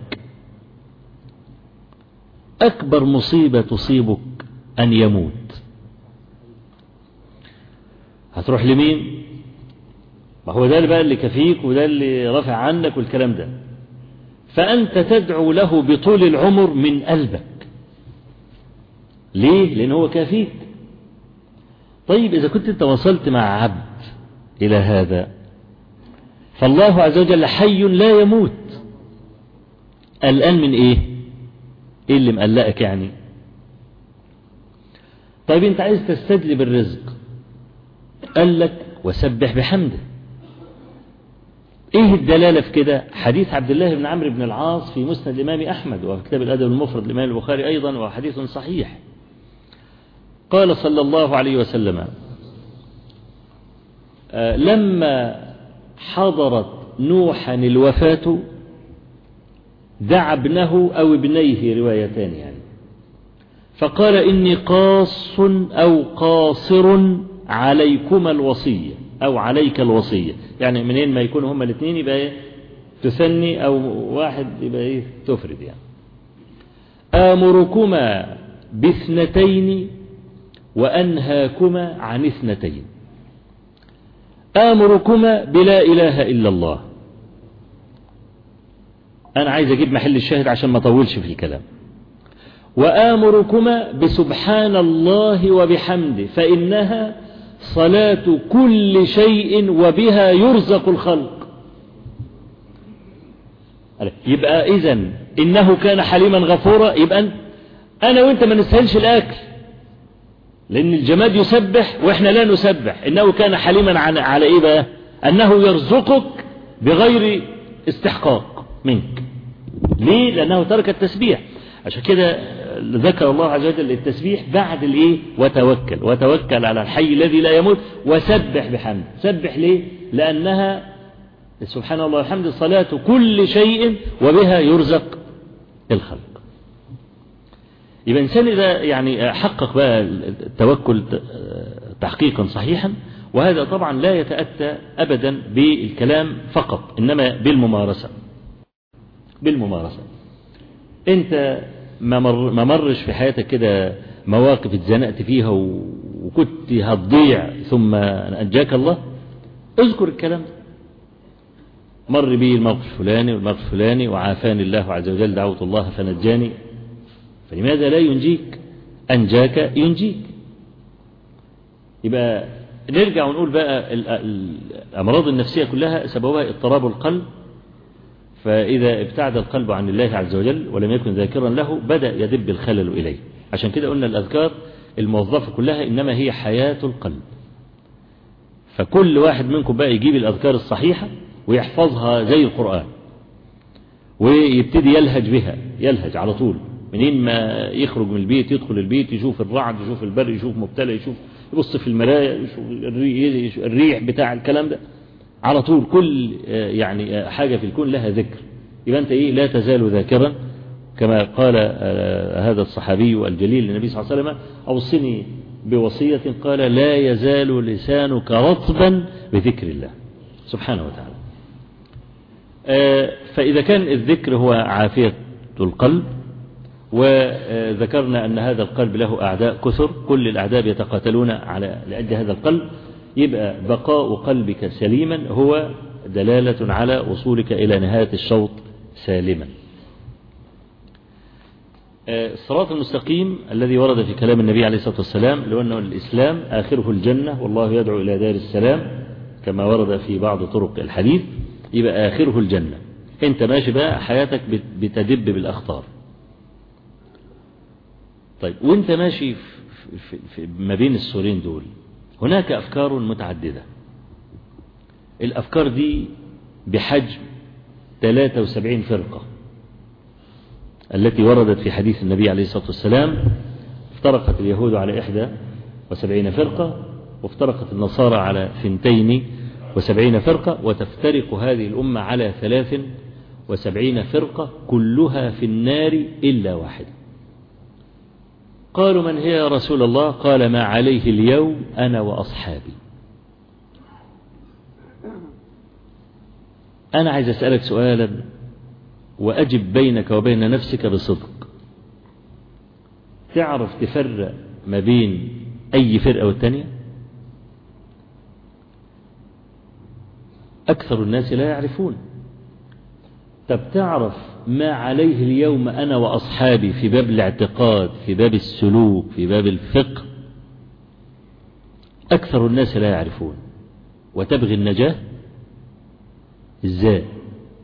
أكبر مصيبة تصيبك أن يموت. هتروح لمين؟ ما هو ده بقى اللي كفيك وده اللي رافع عنك والكلام ده. فأنت تدعو له بطول العمر من قلبك. ليه؟ لأنه هو كافيك. طيب إذا كنت أنت وصلت مع عبد إلى هذا فالله عز وجل حي لا يموت. الآن من إيه؟ إيه اللي مقلقك يعني؟ طيب أنت عايز تستجلب الرزق، قال لك وسبح بحمده. إيه الدلالة في كده؟ حديث عبد الله بن عمرو بن العاص في مسند الإمام أحمد وفي كتاب الأدب المفرد للإمام البخاري أيضا، وحديث صحيح. قال صلى الله عليه وسلم لما حضرت نوحا الوفاة دعا ابنه أو ابنيه، روايتان يعني، فقال إني قاص أو قاصر عليكما الوصية أو عليك الوصية. يعني منين ما يكونوا هما الاثنين يبقى إيه؟ تثني، أو واحد يبقى إيه؟ تفرد يعني. آمركما باثنتين وأنهاكما عن اثنتين. آمركما بلا إله إلا الله أنا عايز أجيب محل الشاهد عشان ما أطولش في الكلام. وآمركما بسبحان الله وبحمده فإنها صلاة كل شيء وبها يرزق الخلق. يبقى إذن إنه كان حليما غفورا، يبقى أنا وإنت ما نسهلش الأكل، لأن الجماد يسبح وإحنا لا نسبح. إنه كان حليما على إيه بقى؟ أنه يرزقك بغير استحقاق منك. ليه؟ لأنه ترك التسبيح. عشان كده ذكر الله عز وجل التسبيح بعد الإيه؟ وتوكل على الحي الذي لا يموت وسبح بحمد. سبح ليه؟ لأنها سبحان الله والحمد صلاة كل شيء وبها يرزق الخلق. يبقى إنسان إذا يعني حقق بقى التوكل تحقيقا صحيحا، وهذا طبعا لا يتأتى أبدا بالكلام فقط، إنما بالممارسة. أنت ما مرش في حياتك كده مواقف اتزنقت فيها وكنت هتضيع ثم أنجاك الله؟ اذكر الكلام ده. مر بي الموقف الفلاني والموقف الفلاني وعافاني الله عز وجل، دعوت الله فنجاني. فلماذا لا ينجيك؟ أنجاك ينجيك. يبقى نرجع ونقول بقى الأمراض النفسية كلها سببها اضطراب القلب. فإذا ابتعد القلب عن الله عز وجل ولم يكن ذاكرا له بدأ يدب الخلل إليه. عشان كده قلنا الأذكار الموظفة كلها إنما هي حياة القلب. فكل واحد منكم بقى يجيب الأذكار الصحيحة ويحفظها زي القرآن، ويبتدي يلهج على طول. منين ما يخرج من البيت يدخل البيت يشوف الرعد، يشوف البرق، يشوف مبتلى، يبص في المراية، يشوف الريح بتاع الكلام ده على طول. كل يعني حاجة في الكون لها ذكر. يبقى أنت لا تزال ذاكرا، كما قال هذا الصحابي الجليل للنبي صلى الله عليه وسلم: أوصني بوصية، قال: لا يزال لسانك رطبا بذكر الله سبحانه وتعالى. فإذا كان الذكر هو عافية القلب، وذكرنا أن هذا القلب له أعداء كثر، كل الأعداء يتقاتلون لأجل هذا القلب، يبقى بقاء قلبك سليما هو دلالة على وصولك إلى نهاية الشوط سالما. الصراط المستقيم الذي ورد في كلام النبي عليه الصلاة والسلام، لأنه الإسلام آخره الجنة والله يدعو إلى دار السلام كما ورد في بعض طرق الحديث، يبقى آخره الجنة. أنت ماشي بقى حياتك بتدب بالأخطار. طيب وانت ماشي في ما بين السورين دول هناك أفكار متعددة. الأفكار دي بحجم 73 فرقة التي وردت في حديث النبي عليه الصلاة والسلام. افترقت اليهود على 71 فرقة، وافترقت النصارى على 72 فرقة، وتفترق هذه الأمة على 73 فرقة كلها في النار إلا واحدة. قالوا: من هي يا رسول الله؟ قال: ما عليه اليوم أنا وأصحابي. أنا عايز أسألك سؤالا وأجب بينك وبين نفسك بصدق. تعرف تفرق ما بين أي فرقة والتانية؟ أكثر الناس لا يعرفون. طب تعرف ما عليه اليوم أنا وأصحابي في باب الاعتقاد، في باب السلوك، في باب الفقه؟ أكثر الناس لا يعرفون. وتبغي النجاة إزاي؟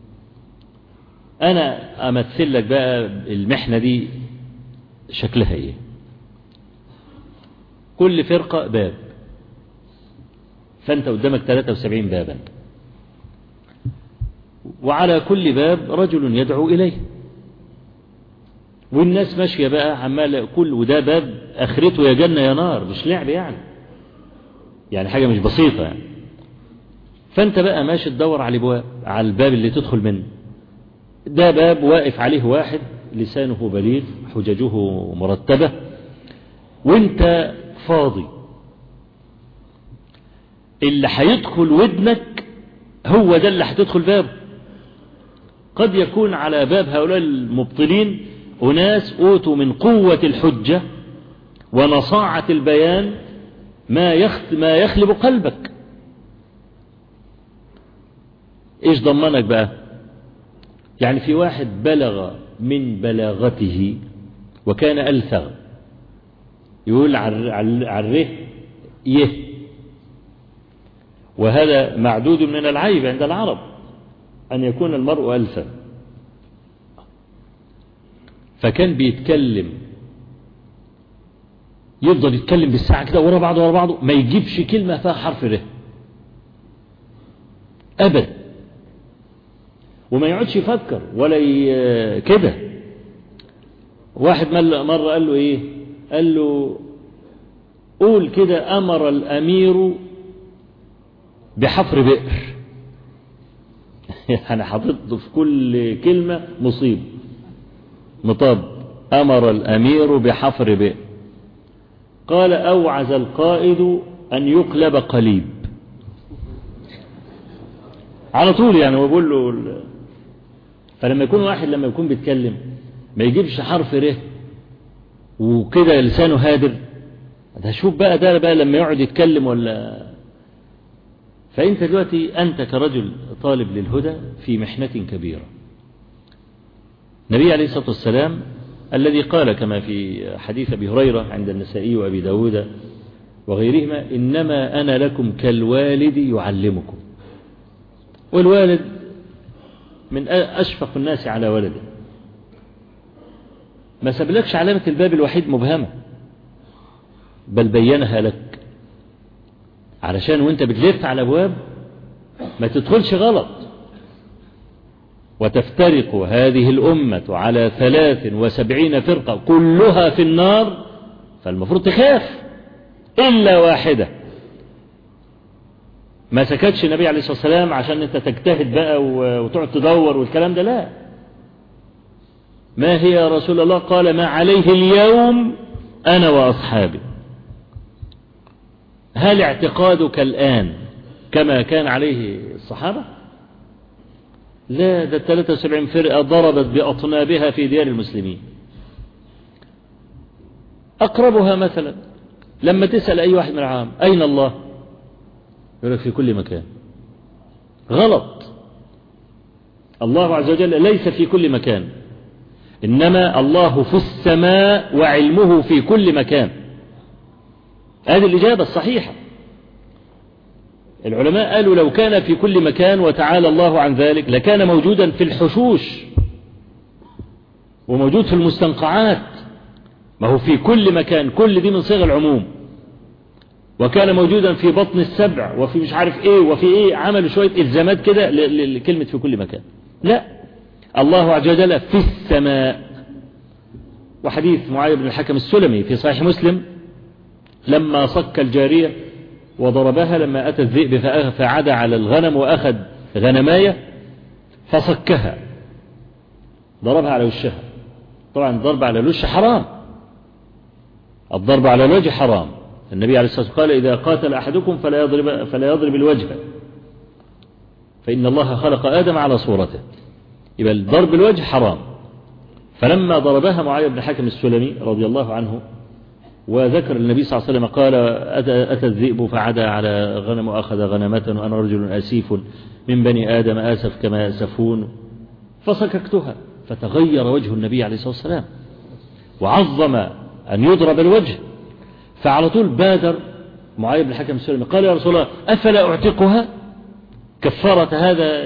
أنا أمثل لك بقى المحنة دي شكلها إيه. كل فرقة باب، فأنت قدامك 73 بابا، وعلى كل باب رجل يدعو إليه، والناس ماشية بقى عمال كل وده باب آخرته يا جنة يا نار، مش لعب يعني حاجة مش بسيطة يعني. فأنت بقى ماشي تدور على الباب اللي تدخل منه. ده باب واقف عليه واحد لسانه بليغ حججه مرتبة وانت فاضي. اللي هيدخل ودنك هو ده اللي هتدخل بابه. قد يكون على باب هؤلاء المبطلين أناس أوتوا من قوة الحجة ونصاعة البيان ما يخلب قلبك. إيش ضمنك بقى؟ يعني في واحد بلغ من بلاغته وكان ألثغ، يقول عره يه، وهذا معدود من العيب عند العرب أن يكون المرء ألثغ. فكان بيتكلم، يفضل يتكلم بالساعة كده ورا بعضه ما يجيبش كلمة فيها حرف ره أبدا، وما يقعدش يفكر ولا كده. واحد مرة قال له إيه؟ قال له قول كده أمر الأمير بحفر بئر. يعني حطيت في كل كلمة مصيب مطاب. أمر الأمير بحفر بئر. قال أوعز القائد أن يقلب قليب. على طول يعني هو بيقول له. فلما يكون واحد لما يكون بيتكلم ما يجيبش حرف ره وكده لسانه هادر، هشوف بقى ده بقى لما يقعد يتكلم ولا. فأنت دلوقتي أنت كرجل طالب للهدى في محنة كبيرة. النبي عليه الصلاة والسلام الذي قال كما في حديث أبي هريرة عند النسائي وأبي داود وغيرهما: إنما أنا لكم كالوالد يعلمكم. والوالد من أشفق الناس على ولده، ما سبلكش علامة الباب الوحيد مبهمة، بل بينها لك علشان وانت بتلف على أبواب ما تدخلش غلط. وتفترق هذه الأمة على 73 فرقة كلها في النار، فالمفروض تخاف إلا واحدة. ما سكتش النبي عليه الصلاة والسلام عشان انت تجتهد بقى وتقعد تدور والكلام ده، لا. ما هي يا رسول الله؟ قال: ما عليه اليوم أنا وأصحابي. هل اعتقادك الآن كما كان عليه الصحابة؟ لا، ده 73 فرقة ضربت بأطنابها في ديار المسلمين. أقربها مثلا لما تسأل أي واحد من العام: أين الله؟ يقول لك في كل مكان. غلط. الله عز وجل ليس في كل مكان، إنما الله في السماء وعلمه في كل مكان. هذه الإجابة الصحيحة. العلماء قالوا لو كان في كل مكان وتعالى الله عن ذلك لكان موجودا في الحشوش وموجود في المستنقعات. ما هو في كل مكان، كل دي من صيغ العموم. وكان موجودا في بطن السبع وفي مش عارف ايه وفي ايه، عملوا شوية إلزامات كده لكلمة في كل مكان. لا، الله عز وجل في السماء. وحديث معاذ بن الحكم السلمي في صحيح مسلم لما صك الجارية وضربها لما أتى الذئب فعدى على الغنم وأخذ غنماية فصكها، ضربها على وشها. طبعا الضرب على الوش حرام، الضرب على الوجه حرام. النبي عليه الصلاة والسلام قال: إذا قاتل أحدكم فلا يضرب الوجه، فإن الله خلق آدم على صورته. يبقى الضرب الوجه حرام. فلما ضربها معاذ بن الحكم السلمي رضي الله عنه وذكر النبي صلى الله عليه وسلم قال: أتى الذئب فعدى على غنم وأخذ غنمة وأنا رجل أسيف من بني آدم آسف كما يأسفون، فصككتها. فتغير وجه النبي عليه الصلاة والسلام وعظم أن يضرب الوجه. فعلى طول بادر معاذ بن الحكم السلمي قال: يا رسول الله أفلا أعتقها كفارة هذا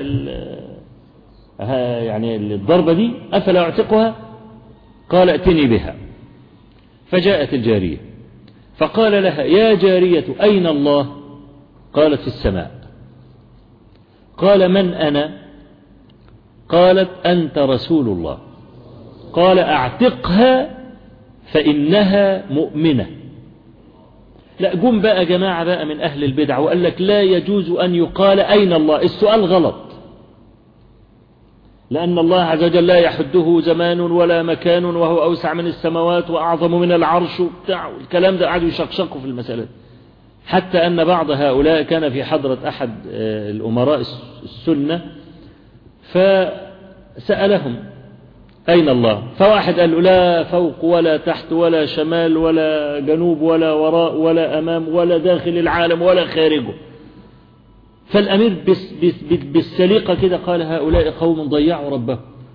يعني الضربة دي، أفلا أعتقها؟ قال: ائتني بها. فجاءت الجارية فقال لها: يا جارية أين الله؟ قالت: في السماء. قال: من أنا؟ قالت: أنت رسول الله. قال: أعتقها فإنها مؤمنة. لا، قم بقى جماعة بقى من أهل البدع وقال لك لا يجوز أن يقال أين الله. السؤال غلط، لأن الله عز وجل لا يحده زمان ولا مكان وهو أوسع من السماوات وأعظم من العرش وبتاع الكلام ده. قعدوا يشقشقوا في المسألة، حتى أن بعض هؤلاء كان في حضرة أحد الأمراء السنة فسألهم: أين الله؟ فواحد قال له: لا فوق ولا تحت ولا شمال ولا جنوب ولا وراء ولا أمام ولا داخل العالم ولا خارجه. فالأمير بالسليقة كده قال: هؤلاء قوم ضيعوا ربهم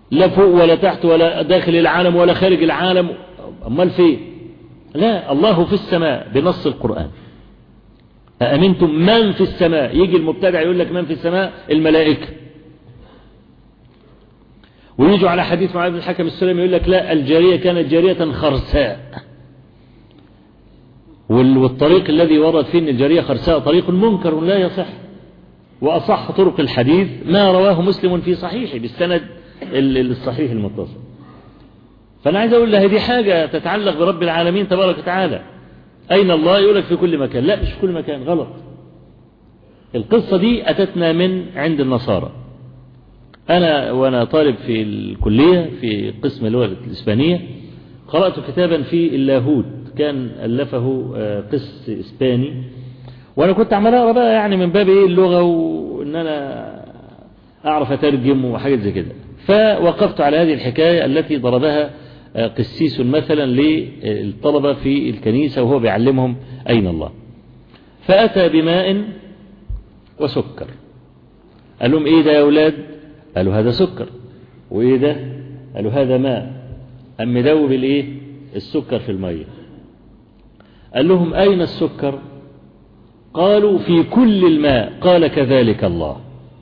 لا فوق ولا تحت ولا داخل العالم ولا خارج العالم، أمال فين؟ لا، الله في السماء بنص القرآن. أأمنتم من في السماء، يجي المبتدع يقول لك من في السماء؟ الملائكة. ويجوا على حديث معاذ بن الحكم السلمي يقول لك لا، الجارية كانت جارية خرساء، والطريق الذي ورد فيه ان الجارية خرساء طريق منكر لا يصح. وأصح طرق الحديث ما رواه مسلم في صحيحه بالسند الصحيح المتصل. فأنا عايز أقول لها دي حاجة تتعلق برب العالمين تبارك وتعالى. أين الله؟ يقول لك في كل مكان. لا، مش في كل مكان، غلط. القصة دي أتتنا من عند النصارى. أنا وأنا طالب في الكلية في قسم اللغة الإسبانية قرأت كتابا في اللاهوت، كان ألفه قس إسباني، وأنا كنت عمال أقرأ بقى يعني من باب إيه اللغة وإن أنا أعرف أترجم وحاجات زي كده. فوقفت على هذه الحكاية التي ضربها قسيس مثلا للطلبة في الكنيسة وهو بيعلمهم أين الله. فأتى بماء وسكر، قال لهم إيه ده يا أولاد؟ قالوا هذا سكر. وإيه ده؟ قالوا هذا ماء. أم مدوب الإيه؟ السكر في المية. قال لهم أين السكر؟ قالوا في كل الماء. قال كذلك الله.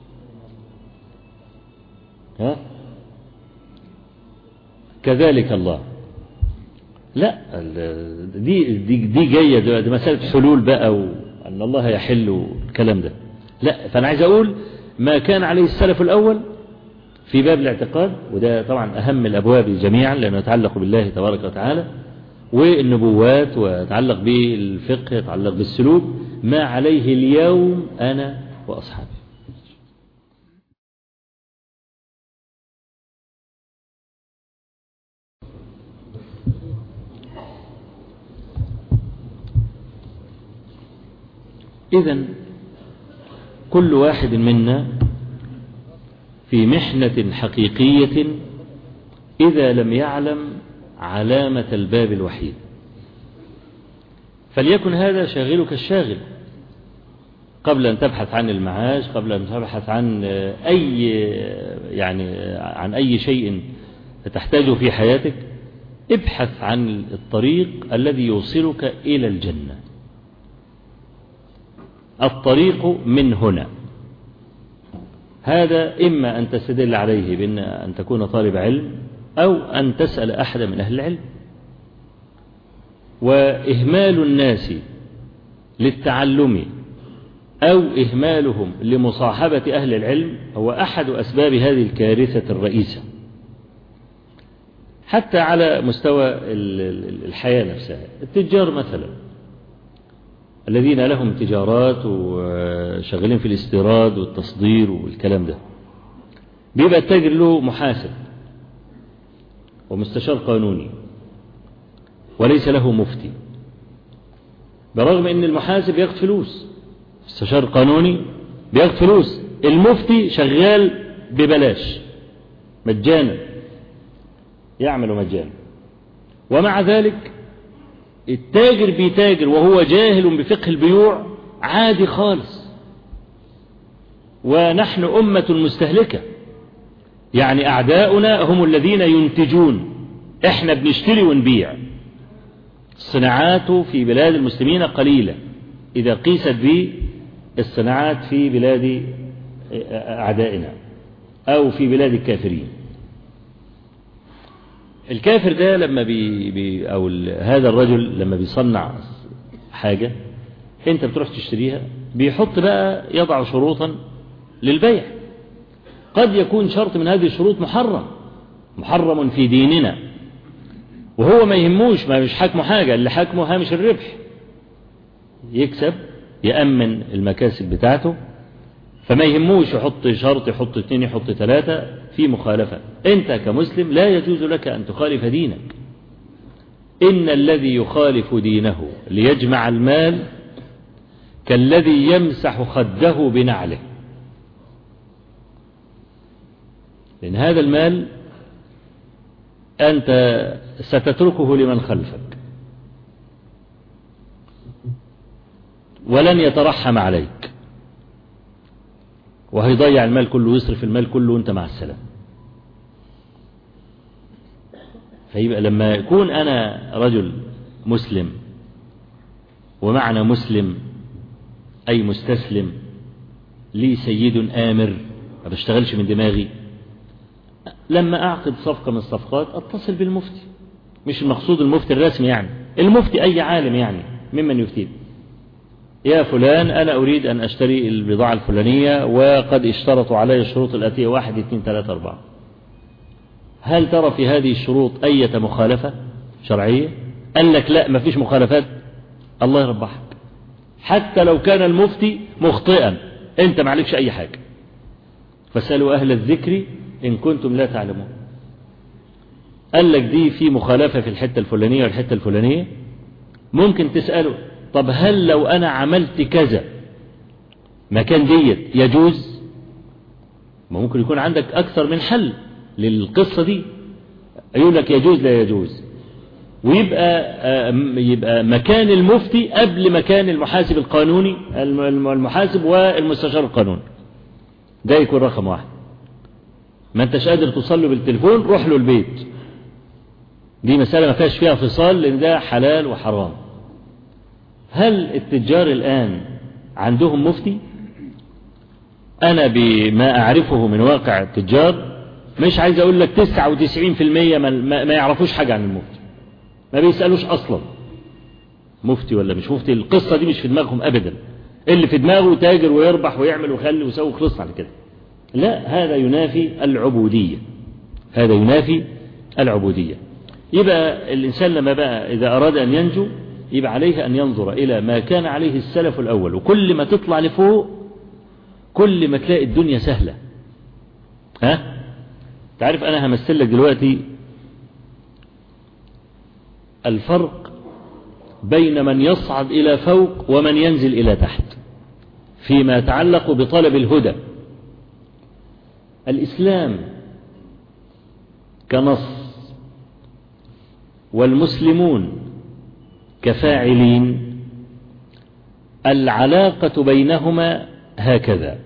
ها؟ كذلك الله. لا، دي جاية دي مسألة حلول بقى وأن الله يحل الكلام ده. لا، فأنا عايز أقول ما كان عليه السلف الأول في باب الاعتقاد، وده طبعا أهم الأبواب جميعا لأنه يتعلق بالله تبارك وتعالى والنبوات ويتعلق بالفقه يتعلق بالسلوك، ما عليه اليوم أنا وأصحابي. إذن كل واحد منا في محنة حقيقية إذا لم يعلم علامة الباب الوحيد. فليكن هذا شاغلك الشاغل قبل أن تبحث عن المعاش، قبل أن تبحث عن عن أي شيء تحتاجه في حياتك. ابحث عن الطريق الذي يوصلك إلى الجنة. الطريق من هنا. هذا إما أن تستدل عليه بأن أن تكون طالب علم أو أن تسأل أحد من أهل العلم. وإهمال الناس للتعلم أو إهمالهم لمصاحبة أهل العلم هو أحد أسباب هذه الكارثة الرئيسة، حتى على مستوى الحياة نفسها. التجار مثلا الذين لهم تجارات وشغالين في الاستيراد والتصدير والكلام ده، بيبقى التاجر له محاسب ومستشار قانوني وليس له مفتي، برغم ان المحاسب ياخد فلوس، مستشار قانوني بياخد فلوس، المفتي شغال ببلاش مجانا، يعمل مجانا. ومع ذلك التاجر بيتاجر وهو جاهل بفقه البيوع عادي خالص. ونحن أمة مستهلكة، يعني أعداؤنا هم الذين ينتجون، احنا بنشتري ونبيع. الصناعات في بلاد المسلمين قليلة إذا قيست بالصناعات في بلاد أعدائنا أو في بلاد الكافرين. الكافر ده لما أو هذا الرجل لما بيصنع حاجة انت بتروح تشتريها، بيحط بقى يضع شروطا للبيع. قد يكون شرط من هذه الشروط محرم في ديننا، وهو ما يهموش، ما مش حاكمه حاجة، اللي حاكمه هامش الربح، يكسب يأمن المكاسب بتاعته، فما يهموش يحط شرط، يحط 2، يحط 3 في مخالفة. انت كمسلم لا يجوز لك أن تخالف دينك. إن الذي يخالف دينه ليجمع المال كالذي يمسح خده بنعله، لأن هذا المال أنت ستتركه لمن خلفك ولن يترحم عليك، وهيضيع المال كله ويصرف المال كله وانت مع السلام. فيبقى لما يكون أنا رجل مسلم، ومعنى مسلم أي مستسلم، لي سيد آمر، ما بشتغلش من دماغي، لما أعقد صفقة من الصفقات أتصل بالمفتي، مش المقصود المفتي الرسمي يعني، المفتي أي عالم يعني ممن يفتيد، يا فلان أنا أريد أن أشتري البضاعة الفلانية وقد اشترطوا علي الشروط الآتية 1 2 3 4، هل ترى في هذه الشروط أي مخالفة شرعية؟ قال لك لا، ما فيش مخالفات، الله يربحك، حتى لو كان المفتي مخطئا أنت ما عليكش أي حاجة، فسألوا أهل الذكر إن كنتم لا تعلمون. قال لك دي في مخالفة في الحتة الفلانية والحتة الفلانية، ممكن تسأله طب هل لو أنا عملت كذا مكان ديت يجوز؟ ممكن يكون عندك أكثر من حل للقصة دي، يقول لك يجوز لا يجوز، ويبقى مكان المفتي قبل مكان المحاسب القانوني، المحاسب والمستشار القانوني، ده يكون رقم 1. ما انتش قادر توصل له بالتليفون، روح له البيت، دي مسألة ما فيهاش فيها فصال، لأن ده حلال وحرام. هل التجار الآن عندهم مفتي؟ أنا بما أعرفه من واقع التجار، مش عايز أقول لك 99% ما يعرفوش حاجة عن المفتي، ما بيسألوش أصلا مفتي ولا مش مفتي، القصة دي مش في دماغهم أبدا، اللي في دماغه تاجر ويربح ويعمل ويخلي ويسوي، خلص على كده. لا، هذا ينافي العبودية، هذا ينافي العبودية. يبقى الإنسان لما بقى إذا أراد أن ينجو يبقى عليه أن ينظر إلى ما كان عليه السلف الأول، وكل ما تطلع لفوق كل ما تلاقي الدنيا سهلة. تعرف أنا همثل لك دلوقتي الفرق بين من يصعد إلى فوق ومن ينزل إلى تحت فيما يتعلق بطلب الهدى. الإسلام كنص والمسلمون كفاعلين، العلاقة بينهما هكذا،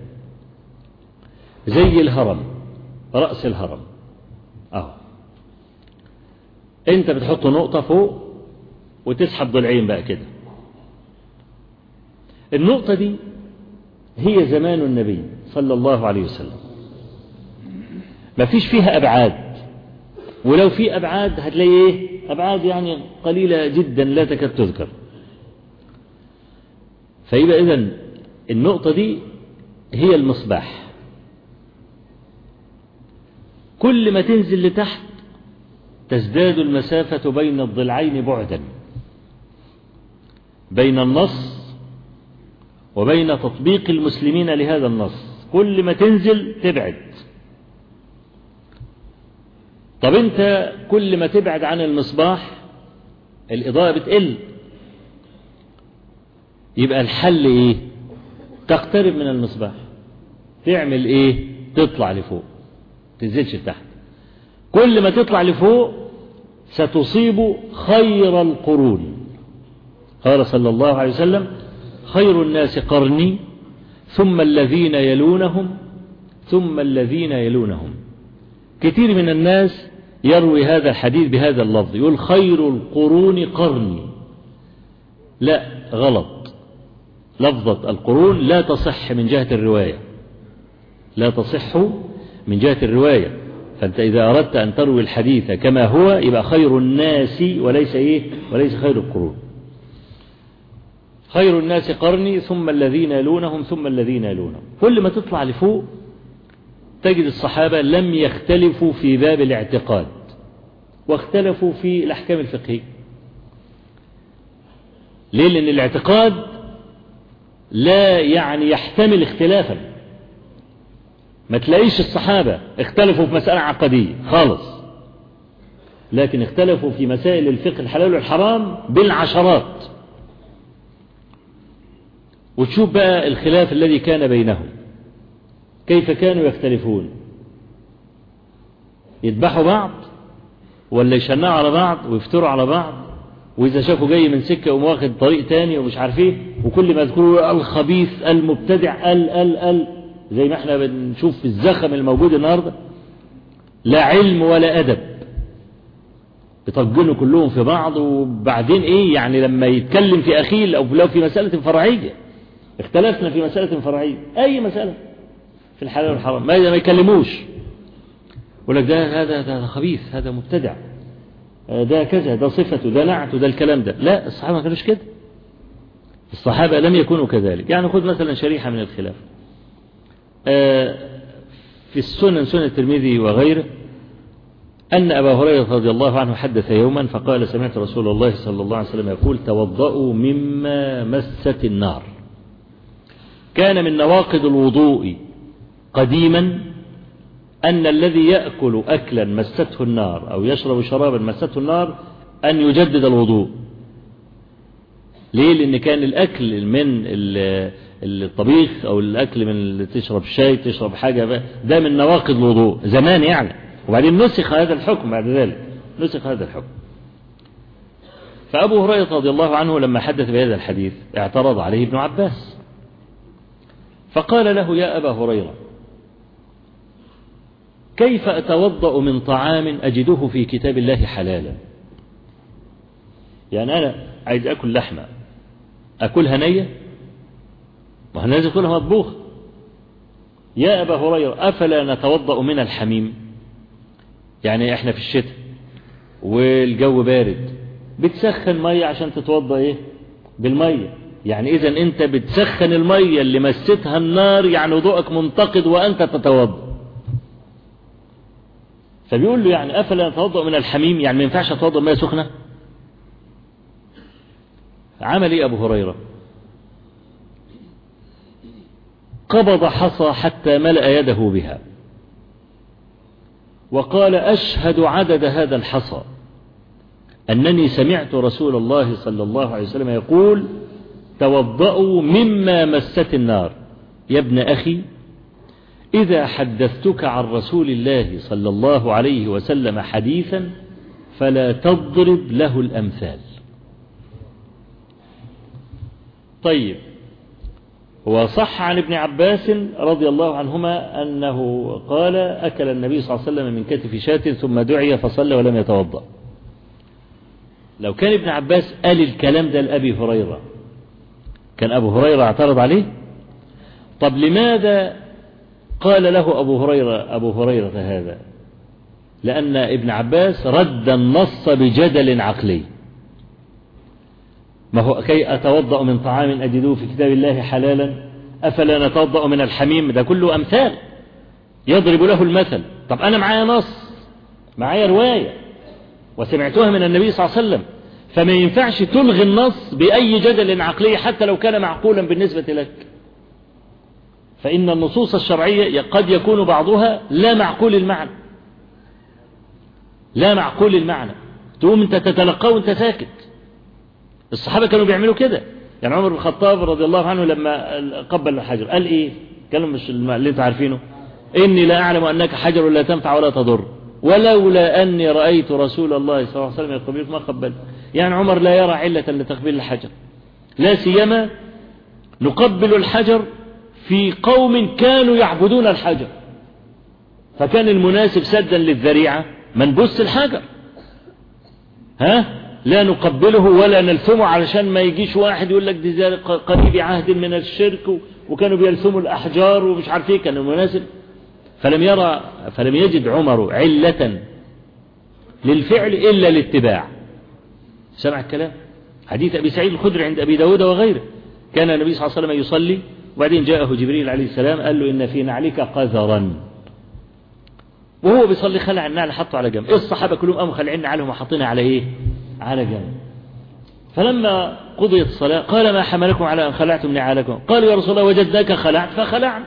زي الهرم، رأس الهرم انت بتحط نقطة فوق وتسحب ضلعين بقى كده، النقطة دي هي زمان النبي صلى الله عليه وسلم، ما فيش فيها أبعاد، ولو في أبعاد هتلاقي إيه؟ أبعاد يعني قليلة جدا لا تكاد تذكر. فيبقى إذن النقطة دي هي المصباح، كل ما تنزل لتحت تزداد المسافة بين الضلعين بعدا، بين النص وبين تطبيق المسلمين لهذا النص، كل ما تنزل تبعد. طب انت كل ما تبعد عن المصباح الإضاءة بتقل، يبقى الحل ايه؟ تقترب من المصباح، تعمل ايه؟ تطلع لفوق، تنزلش لتحت. كل ما تطلع لفوق ستصيب خير القرون. قال صلى الله عليه وسلم: خير الناس قرني ثم الذين يلونهم ثم الذين يلونهم. كثير من الناس يروي هذا الحديث بهذا اللفظ، يقول خير القرون قرني. لا، غلط، لفظة القرون لا تصح من جهة الرواية، لا تصح من جهة الرواية. فأنت إذا أردت أن تروي الحديث كما هو يبقى خير الناس وليس إيه؟ وليس خير القرون. خير الناس قرني ثم الذين يلونهم ثم الذين يلونهم. كل ما تطلع لفوق تجد الصحابة لم يختلفوا في باب الاعتقاد، واختلفوا في الأحكام الفقهية. ليه؟ لأن الاعتقاد لا يعني يحتمل اختلافا. ما تلاقيش الصحابة اختلفوا في مسألة عقدية خالص، لكن اختلفوا في مسائل الفقه الحلال والحرام بالعشرات. وتشوف بقى الخلاف الذي كان بينهم، كيف كانوا يختلفون، يذبحوا بعض ولا يشنعوا على بعض ويفتروا على بعض، وإذا شافوا جاي من سكة يقوم واخد طريق تاني ومش عارف ايه، وكل ما يذكروا الخبيث المبتدع زي ما احنا بنشوف في الزخم الموجود النهارده، لا علم ولا أدب. بيطجنوا كلهم في بعض، وبعدين ايه يعني لما يتكلم في اخيه او لو في مسألة فرعية، اختلفنا في مسألة فرعية اي مسألة في الحلال والحرام ما يكلموش، يقول لك ده خبيث، هذا مبتدع، ده كذا، ده صفته، ده نعته، ده الكلام ده. لا، الصحابة ما كانوش كده، الصحابة لم يكونوا كذلك. يعني خذ مثلا شريحة من الخلاف في السنن، سنن الترمذي وغيره، أن أبا هريرة رضي الله عنه حدث يوما فقال: سمعت رسول الله صلى الله عليه وسلم يقول: توضؤوا مما مست النار. كان من نواقض الوضوء قديما أن الذي يأكل أكلا مسته النار أو يشرب شرابا مسته النار أن يجدد الوضوء. ليه؟ لأن كان الأكل من الطبيخ أو الأكل من تشرب شاي، تشرب حاجة، ده من نواقض الوضوء زمان يعني، وبعدين نسخ هذا الحكم بعد ذلك، نسخ هذا الحكم. فأبو هريرة رضي الله عنه لما حدث بهذا الحديث اعترض عليه ابن عباس فقال له: يا أبا هريرة، كيف أتوضأ من طعام أجده في كتاب الله حلالا؟ يعني أنا عايز أكل لحمة، أكلها نية؟ ما أنا لازم أكلها مطبوخ. يا أبا هريرة، أفلا نتوضأ من الحميم؟ يعني إحنا في الشتاء والجو بارد، بتسخن مية عشان تتوضأ إيه؟ بالمية. يعني إذن أنت بتسخن المية اللي مستها النار، يعني وضوءك منتقد وأنت تتوضأ. فبيقول له: يعني أفلا نتوضأ من الحميم؟ يعني ما ينفعش أتوضأ مية سخنة؟ عمل إيه أبو هريرة؟ قبض حصى حتى ملأ يده بها وقال: أشهد عدد هذا الحصى أنني سمعت رسول الله صلى الله عليه وسلم يقول: توضأوا مما مست النار. يا ابن أخي، إذا حدثتك عن رسول الله صلى الله عليه وسلم حديثا فلا تضرب له الأمثال. طيب، وصح عن ابن عباس رضي الله عنهما أنه قال: أكل النبي صلى الله عليه وسلم من كتف شاة ثم دعي فصلى ولم يتوضأ. لو كان ابن عباس قال الكلام ده لأبي هريرة كان أبو هريرة اعترض عليه؟ طب لماذا قال له أبو هريرة هذا؟ لأن ابن عباس رد النص بجدل عقلي. ما هو كي أتوضأ من طعام أجدوه في كتاب الله حلالا أفلا نتوضأ من الحميم؟ ده كله أمثال يضرب له المثل. طب أنا معايا نص، معايا رواية وسمعتها من النبي صلى الله عليه وسلم، فما ينفعش تلغي النص بأي جدل عقلي حتى لو كان معقولا بالنسبة لك. فإن النصوص الشرعية قد يكون بعضها لا معقول المعنى، لا معقول المعنى، تقوم أنت تتلقاه وأنت ساكت. الصحابة كانوا بيعملوا كده. يعني عمر بن الخطاب رضي الله عنه لما قبل الحجر قال إيه؟ كلام مش اللي أنت عارفينه: إني لا أعلم أنك حجر لا تنفع ولا تضر، ولولا أني رأيت رسول الله صلى الله عليه وسلم يقبلك ما قبلت. يعني عمر لا يرى علة لتقبيل الحجر، لا سيما نقبل الحجر في قوم كانوا يعبدون الحجر، فكان المناسب سدا للذريعة من بص الحجر، لا نقبله ولا نلثمه علشان ما يجيش واحد يقول لك دي قريب عهد من الشرك وكانوا بيلثموا الأحجار ومش عارف ايه. كان المناسب. فلم يجد عمر علة للفعل إلا الاتباع. سمع الكلام؟ حديث أبي سعيد الخدري عند أبي داود وغيره، كان النبي صلى الله عليه وسلم يصلي وبعدين جاءه جبريل عليه السلام قال له: إن في نعلك قذرا. وهو بيصلي خلع النعل حطه على جنب. الصحابة كلهم قاموا خلعين نعلهم وحاطينها على إيه؟ على جنب. فلما قضيت الصلاة قال: ما حملكم على أن خلعتم نعالكم؟ قالوا: يا رسول الله وجدناك خلعت فخلعنا.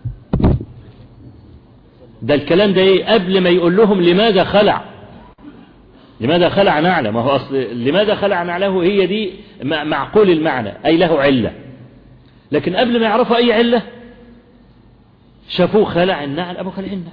ده الكلام ده إيه؟ قبل ما يقول لهم لماذا خلع، لماذا خلع نعله. ما هو أصل لماذا خلع نعله هي دي معقول المعنى، أي له علة. لكن قبل ما يعرفوا أي علة شافوه خلع النعل، أبو خلع النعل.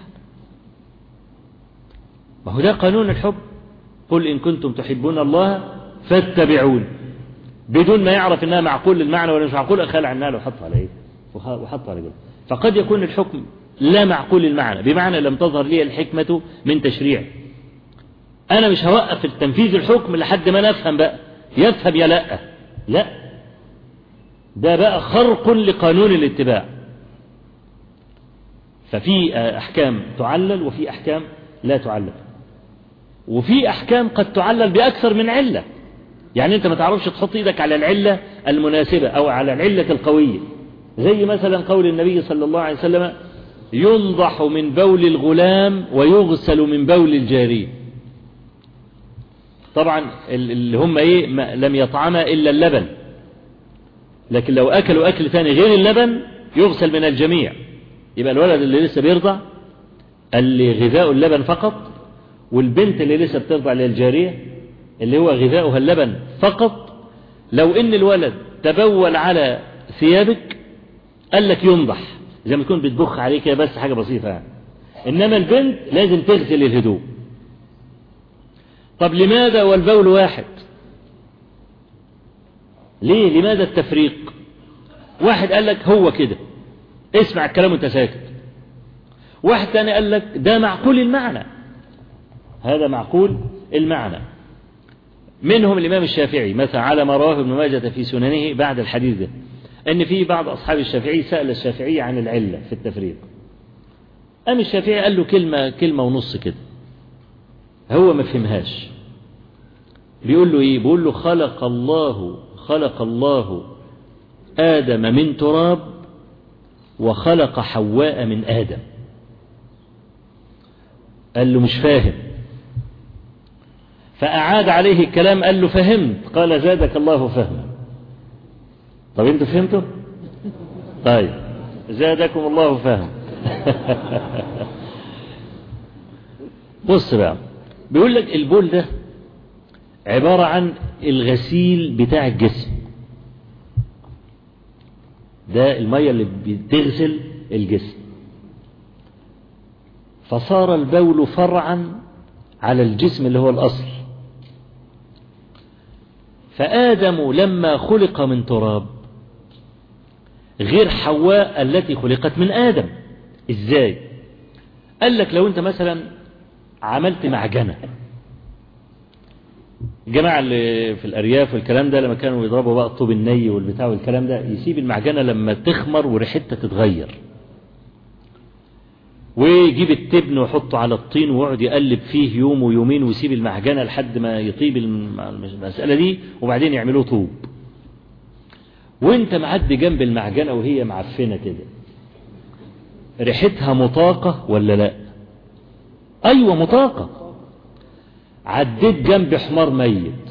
ما هو ده قانون الحب: قل إن كنتم تحبون الله فاتبعون، بدون ما يعرف إنها معقول المعنى ولا مش معقول، خلع النعل وحط على إيه؟ وحط على جنب. فقد يكون الحكم لا معقول المعنى، بمعنى لم تظهر لي الحكمة من تشريع، أنا مش هوقف التنفيذ الحكم لحد ما نفهم بقى، يفهم يا لا. لا، ده بقى خرق لقانون الاتباع. ففي أحكام تعلل وفي أحكام لا تعلل، وفي أحكام قد تعلل بأكثر من علة. يعني أنت ما تعرفش تحط إيدك على العلة المناسبة أو على العلة القوية، زي مثلا قول النبي صلى الله عليه وسلم ينضح من بول الغلام ويغسل من بول الجارية. طبعا اللي هم إيه لم يطعما إلا اللبن، لكن لو أكلوا أكل ثاني غير اللبن يغسل من الجميع. يبقى الولد اللي لسه بيرضع اللي غذاء اللبن فقط، والبنت اللي لسه بترضع للجارية اللي هو غذاؤها اللبن فقط. لو ان الولد تبول على ثيابك قال لك ينضح، زي ما تكون بتبخ عليك بس حاجة بسيطة يعني. انما البنت لازم تغسل الهدوء. طب لماذا والبول واحد؟ ليه؟ لماذا التفريق؟ واحد قال لك هو كده اسمع الكلام وانت ساكت، واحد ثاني قال لك ده معقول المعنى، هذا معقول المعنى. منهم الإمام الشافعي مثلا على ما رواه ابن ماجه في سننه بعد الحديث ده، أن في بعض أصحاب الشافعي سأل الشافعي عن العلة في التفريق. قام الشافعي قال له كلمة ونص كده، هو ما فهمهاش. بيقول له إيه؟ بيقول له خلق الله آدم من تراب وخلق حواء من آدم. قال له مش فاهم، فأعاد عليه الكلام قال له فهمت. قال زادك الله فهما. طب انتوا فهمتوا؟ طيب زادكم الله فهم. بص بقى، بيقول لك البول ده عبارة عن الغسيل بتاع الجسم، ده المية اللي بتغسل الجسم. فصار البول فرعا على الجسم اللي هو الأصل. فآدم لما خلق من تراب غير حواء التي خلقت من آدم. إزاي؟ قال لك لو أنت مثلا عملت معجنة، الجماعة اللي في الأرياف والكلام ده لما كانوا يضربوا بقى الطوب الني والبتاع والكلام ده، يسيب المعجنة لما تخمر وريحتها تتغير، ويجيب التبن ويحطه على الطين ويقعد يقلب فيه يوم ويومين ويسيب المعجنة لحد ما يطيب المسألة دي، وبعدين يعملوه طوب. وانت معدي جنب المعجنة وهي معفنة كده، ريحتها مطاقة ولا لا؟ ايوه مطاقة. عديت جنب حمار ميت،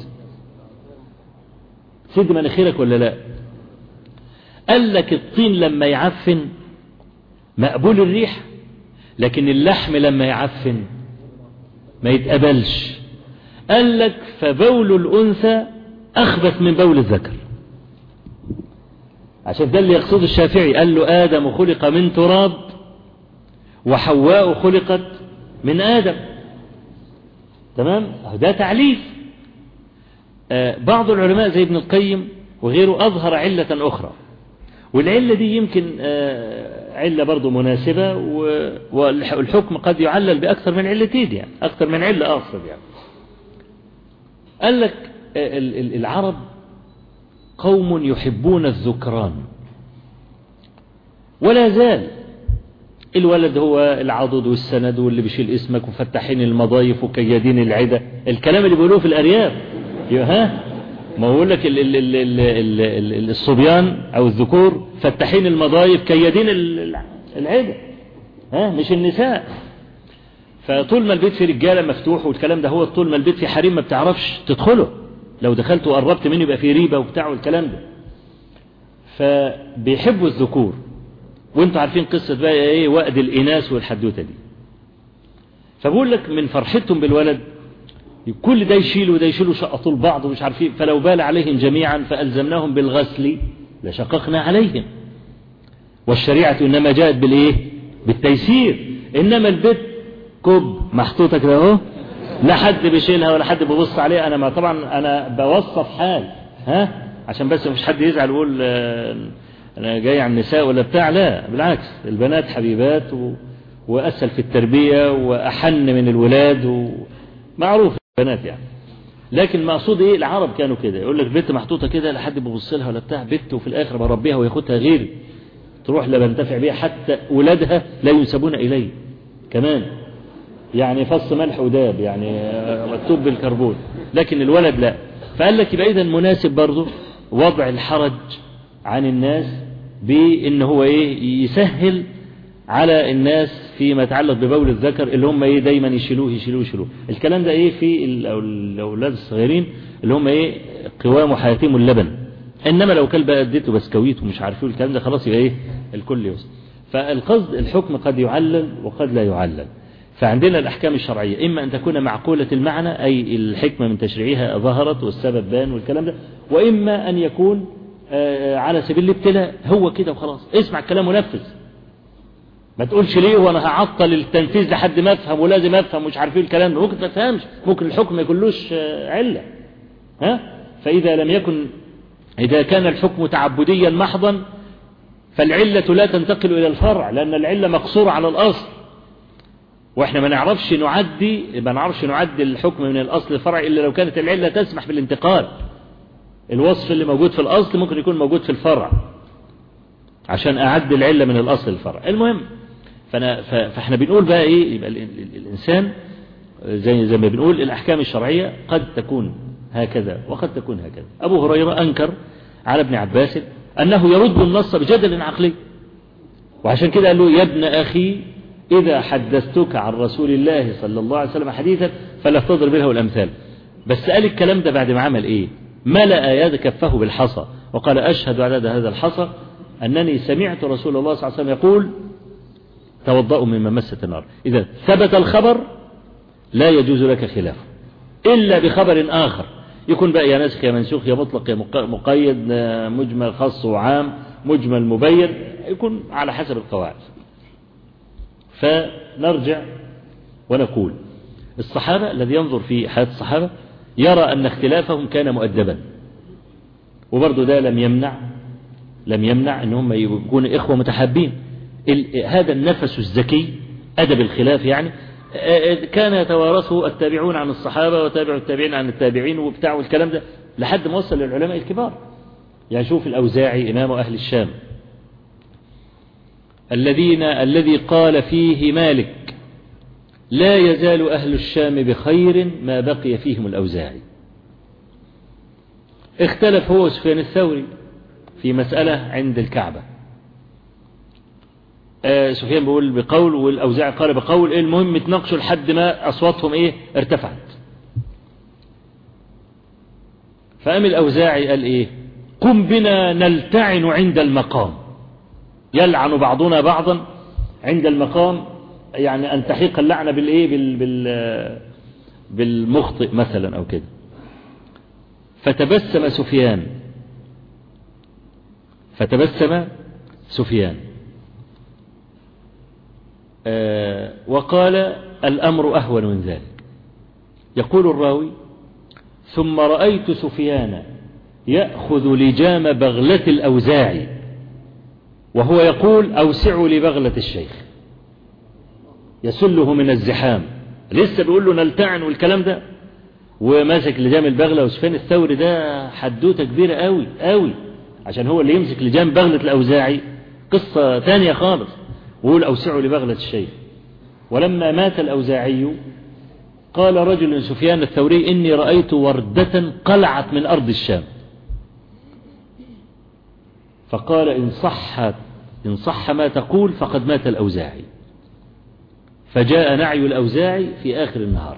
سد مناخيرك ولا لا؟ قال لك الطين لما يعفن مقبول الريح، لكن اللحم لما يعفن ما يتقبلش. قال لك فبول الأنثى أخبث من بول الذكر. عشان ده اللي يقصد الشافعي، قال له آدم خلق من تراب وحواء خلقت من آدم. تمام؟ ده تعليف. بعض العلماء زي ابن القيم وغيره أظهر علة أخرى، والعلة دي يمكن علة برضو مناسبة، والحكم قد يعلل بأكثر من علتين، يعني أكثر من علة أقصد. يعني قال لك العرب قوم يحبون الذكران، ولا زال الولد هو العضد والسند واللي بيشيل اسمك وفتحين المضايف وكيادين العدة، الكلام اللي بيقولوه في الأرياف. ها ما هو لك الصبيان أو الذكور فتحين المضايف كيادين العدة، ها مش النساء. فطول ما البيت في رجالة مفتوح والكلام ده، هو طول ما البيت في حريم ما بتعرفش تدخله، لو دخلت وقربت منه يبقى في ريبة وبتاع والكلام ده. فبيحبوا الذكور، وانتوا عارفين قصة بقى ايه وقد الإناث والحدوتة دي. فبقول لك من فرحتهم بالولد كل ده يشيل وده يشيل وشقطوا لبعض ومش عارفين، فلو بال عليهم جميعا فألزمناهم بالغسل لشققنا عليهم. والشريعة إنما جاءت بالإيه؟ بالتيسير. إنما البيت كب محطوطة كده اهو، لا حد بيشيلها ولا حد بيبص عليها. أنا ما طبعا أنا بوصف حال، ها عشان بس مش حد يزعل ويقول أنا جاي عن النساء ولا بتاع، لا بالعكس، البنات حبيبات وأسهل في التربية وأحن من الولاد ومعروف. بنات يعني. لكن مقصود ايه؟ العرب كانوا كده، يقول لك بنت محطوطه كده لا حد بيبص لها ولا بتاع، بنت وفي الاخر بربيها وياخدها غيري، تروح لا بنتفع بيها، حتى ولادها لا ينسبون الي كمان، يعني فص ملح وداب يعني مكتوب بالكربون، لكن الولد لا. فقال لك يبقى اذا مناسب برضه وضع الحرج عن الناس بان هو ايه؟ يسهل على الناس فيما يتعلق ببول الذكر اللي هم ايه؟ دايما يشيلوه. الكلام ده ايه في الاولاد الصغيرين اللي هم ايه؟ قوام وحياتهم اللبن. انما لو كلب اديته بسكويت ومش عارفين الكلام ده خلاص يبقى ايه؟ الكل يوصل. فالقصد الحكم قد يعلل وقد لا يعلل. فعندنا الأحكام الشرعية إما أن تكون معقولة المعنى أي الحكمة من تشريعها ظهرت والسبب بان والكلام ده، وإما أن يكون على سبيل الابتلاء، هو كده وخلاص، اسمع الكلام ونفذ، ما تقولش ليه وانا هعطل التنفيذ لحد ما افهم ولازم افهم مش عارفين الكلام ده، ممكن ما تفهمش، ممكن الحكم ما يكونلوش علة. فإذا لم يكن، إذا كان الحكم تعبديا محضا فالعلة لا تنتقل إلى الفرع، لأن العلة مقصورة على الأصل، واحنا ما نعرفش نعدي الحكم من الأصل للفرع إلا لو كانت العلة تسمح بالانتقال. الوصف اللي موجود في الأصل ممكن يكون موجود في الفرع عشان أعدي العلة من الأصل للفرع. المهم فاحنا بنقول بقى إيه؟ يبقى الإنسان زي ما بنقول الأحكام الشرعية قد تكون هكذا وقد تكون هكذا. أبو هريرة أنكر على ابن عباس أنه يرد النص بجدل عقلي، وعشان كده قال له يا ابن أخي إذا حدثتك عن رسول الله صلى الله عليه وسلم حديثا فلا تضرب له الأمثال. بس قال الكلام ده بعد ما عمل إيه؟ ملأ يد كفه بالحصى وقال أشهد على هذا الحصى أنني سمعت رسول الله صلى الله عليه وسلم يقول توضأوا مما مست النار. إذا ثبت الخبر لا يجوز لك خلافه إلا بخبر آخر، يكون بقى يا ناسخ يا منسوخ يا مطلق يا مقيد، مجمل خاص وعام، مجمل مبين، يكون على حسب القواعد. فنرجع ونقول الصحابة الذي ينظر في حياة الصحابة يرى أن اختلافهم كان مؤدبا، وبرضه ده لم يمنع أن هم يكونوا إخوة متحابين. هذا النفس الذكي أدب الخلاف يعني كان يتوارثه التابعون عن الصحابة وتابع التابعين عن التابعين وبتاع والكلام ده لحد ما وصل للعلماء الكبار. يعني شوف الأوزاعي إمام أهل الشام الذي قال فيه مالك لا يزال أهل الشام بخير ما بقي فيهم الأوزاعي. اختلف هو سفيان الثوري في مسألة عند الكعبة، سفيان بيقول بقول والأوزاعي قال بقول، المهم اتناقشوا لحد ما أصواتهم ارتفعت. فقام الأوزاعي قال قم بنا نلتعن عند المقام، يلعن بعضنا بعضا عند المقام، يعني أن تحيق اللعنة بالمخطئ مثلا أو كده. فتبسم سفيان وقال الأمر أهون من ذلك. يقول الراوي ثم رأيت سفيان يأخذ لجام بغلة الأوزاعي وهو يقول أوسعوا لبغلة الشيخ، يسله من الزحام، لسه بيقول له نلتعن والكلام ده، وماسك لجام البغلة. وسفيان الثوري ده حدوته كبيرة قوي قوي، عشان هو اللي يمسك لجام بغلة الأوزاعي قصة ثانية خالص، ويقول أوسعوا لبغلة الشيخ. ولما مات الأوزاعي قال رجل سفيان الثوري إني رأيت وردة قلعت من أرض الشام، فقال إن صح ما تقول فقد مات الأوزاعي. فجاء نعي الأوزاعي في آخر النهار.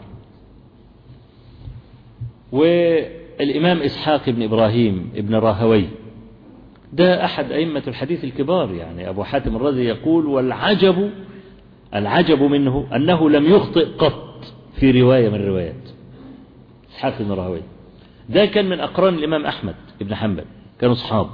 والإمام إسحاق بن إبراهيم ابن راهوي ده أحد أئمة الحديث الكبار، يعني أبو حاتم الرازي يقول والعجب منه أنه لم يخطئ قط في رواية من الروايات. إسحاق بن راهوي ده كان من أقران الإمام أحمد بن حنبل، كانوا أصحاب،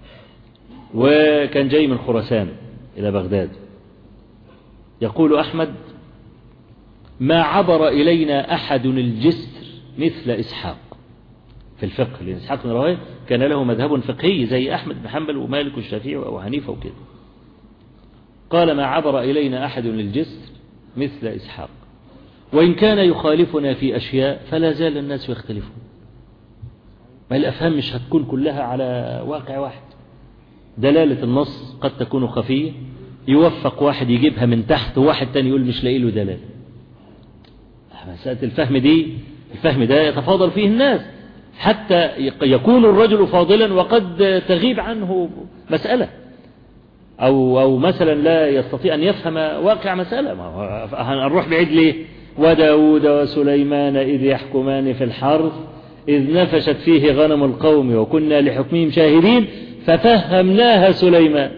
وكان جاي من خراسان إلى بغداد. يقول أحمد ما عبر إلينا أحد الجسر مثل إسحاق في الفقه، لأن إسحاق بن راهويه كان له مذهب فقهي زي أحمد بن حنبل ومالك والشافعي وأبو حنيفة وكده. قال ما عبر إلينا أحد الجسر مثل إسحاق، وإن كان يخالفنا في أشياء فلا زال الناس يختلفون. ما الأفهام مش هتكون كلها على واقع واحد. دلالة النص قد تكون خفية، يوفق واحد يجيبها من تحت وواحد تاني يقول مش لاقي له دلالة. مسألة الفهم ده يتفاضل فيه الناس حتى يكون الرجل فاضلا وقد تغيب عنه مسألة، أو مثلا لا يستطيع أن يفهم واقع مسألة. هنروح بعيد ليه؟ وداود وسليمان إذ يحكمان في الحرث إذ نفشت فيه غنم القوم وكنا لحكمهم شاهدين ففهمناها سليمان.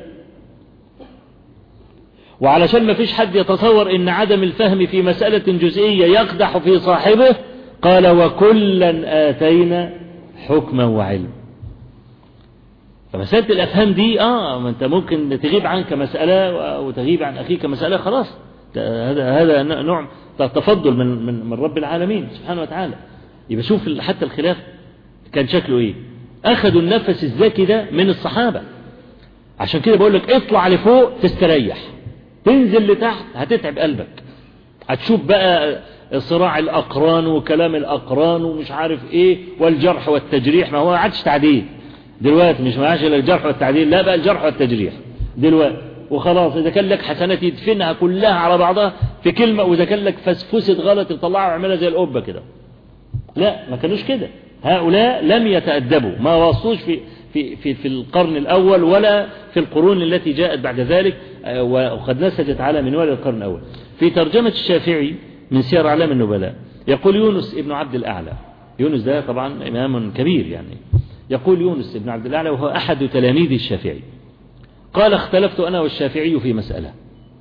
وعلشان ما فيش حد يتصور ان عدم الفهم في مسألة جزئية يقدح في صاحبه قال وكلا آتينا حكما وعلم. فمسألة الأفهام دي ما انت ممكن تغيب عنك مسألة وتغيب عن أخيك مسألة، خلاص هذا نوع تفضل من رب العالمين سبحانه وتعالى. يبقى شوف حتى الخلاف كان شكله ايه. أخذوا النفس الذكي ده من الصحابة. عشان كده بقول لك اطلع لفوق تستريح، تنزل لتحت هتتعب قلبك. هتشوف بقى صراع الأقران وكلام الأقران ومش عارف ايه والجرح والتجريح. ما هو عادش تعديل دلوقتي، مش معاش الا الجرح والتعديل، لا بقى الجرح والتجريح دلوقتي. وخلاص إذا كان لك حسنات يدفنها كلها على بعضها في كلمة، وإذا كان لك فسفسة غلط يطلعها ويعملها زي القبة كده. لا، ما كانوش كده. هؤلاء لم يتأدبوا، ما وصلوش في القرن الأول ولا في القرون التي جاءت بعد ذلك، وقد نسجت على منوال القرن الأول. في ترجمة الشافعي من سير أعلام النبلاء يقول يونس ابن عبد الأعلى، يونس ده طبعا إمام كبير يعني، يقول يونس ابن عبد الأعلى وهو أحد تلاميذ الشافعي قال اختلفت أنا والشافعي في مسألة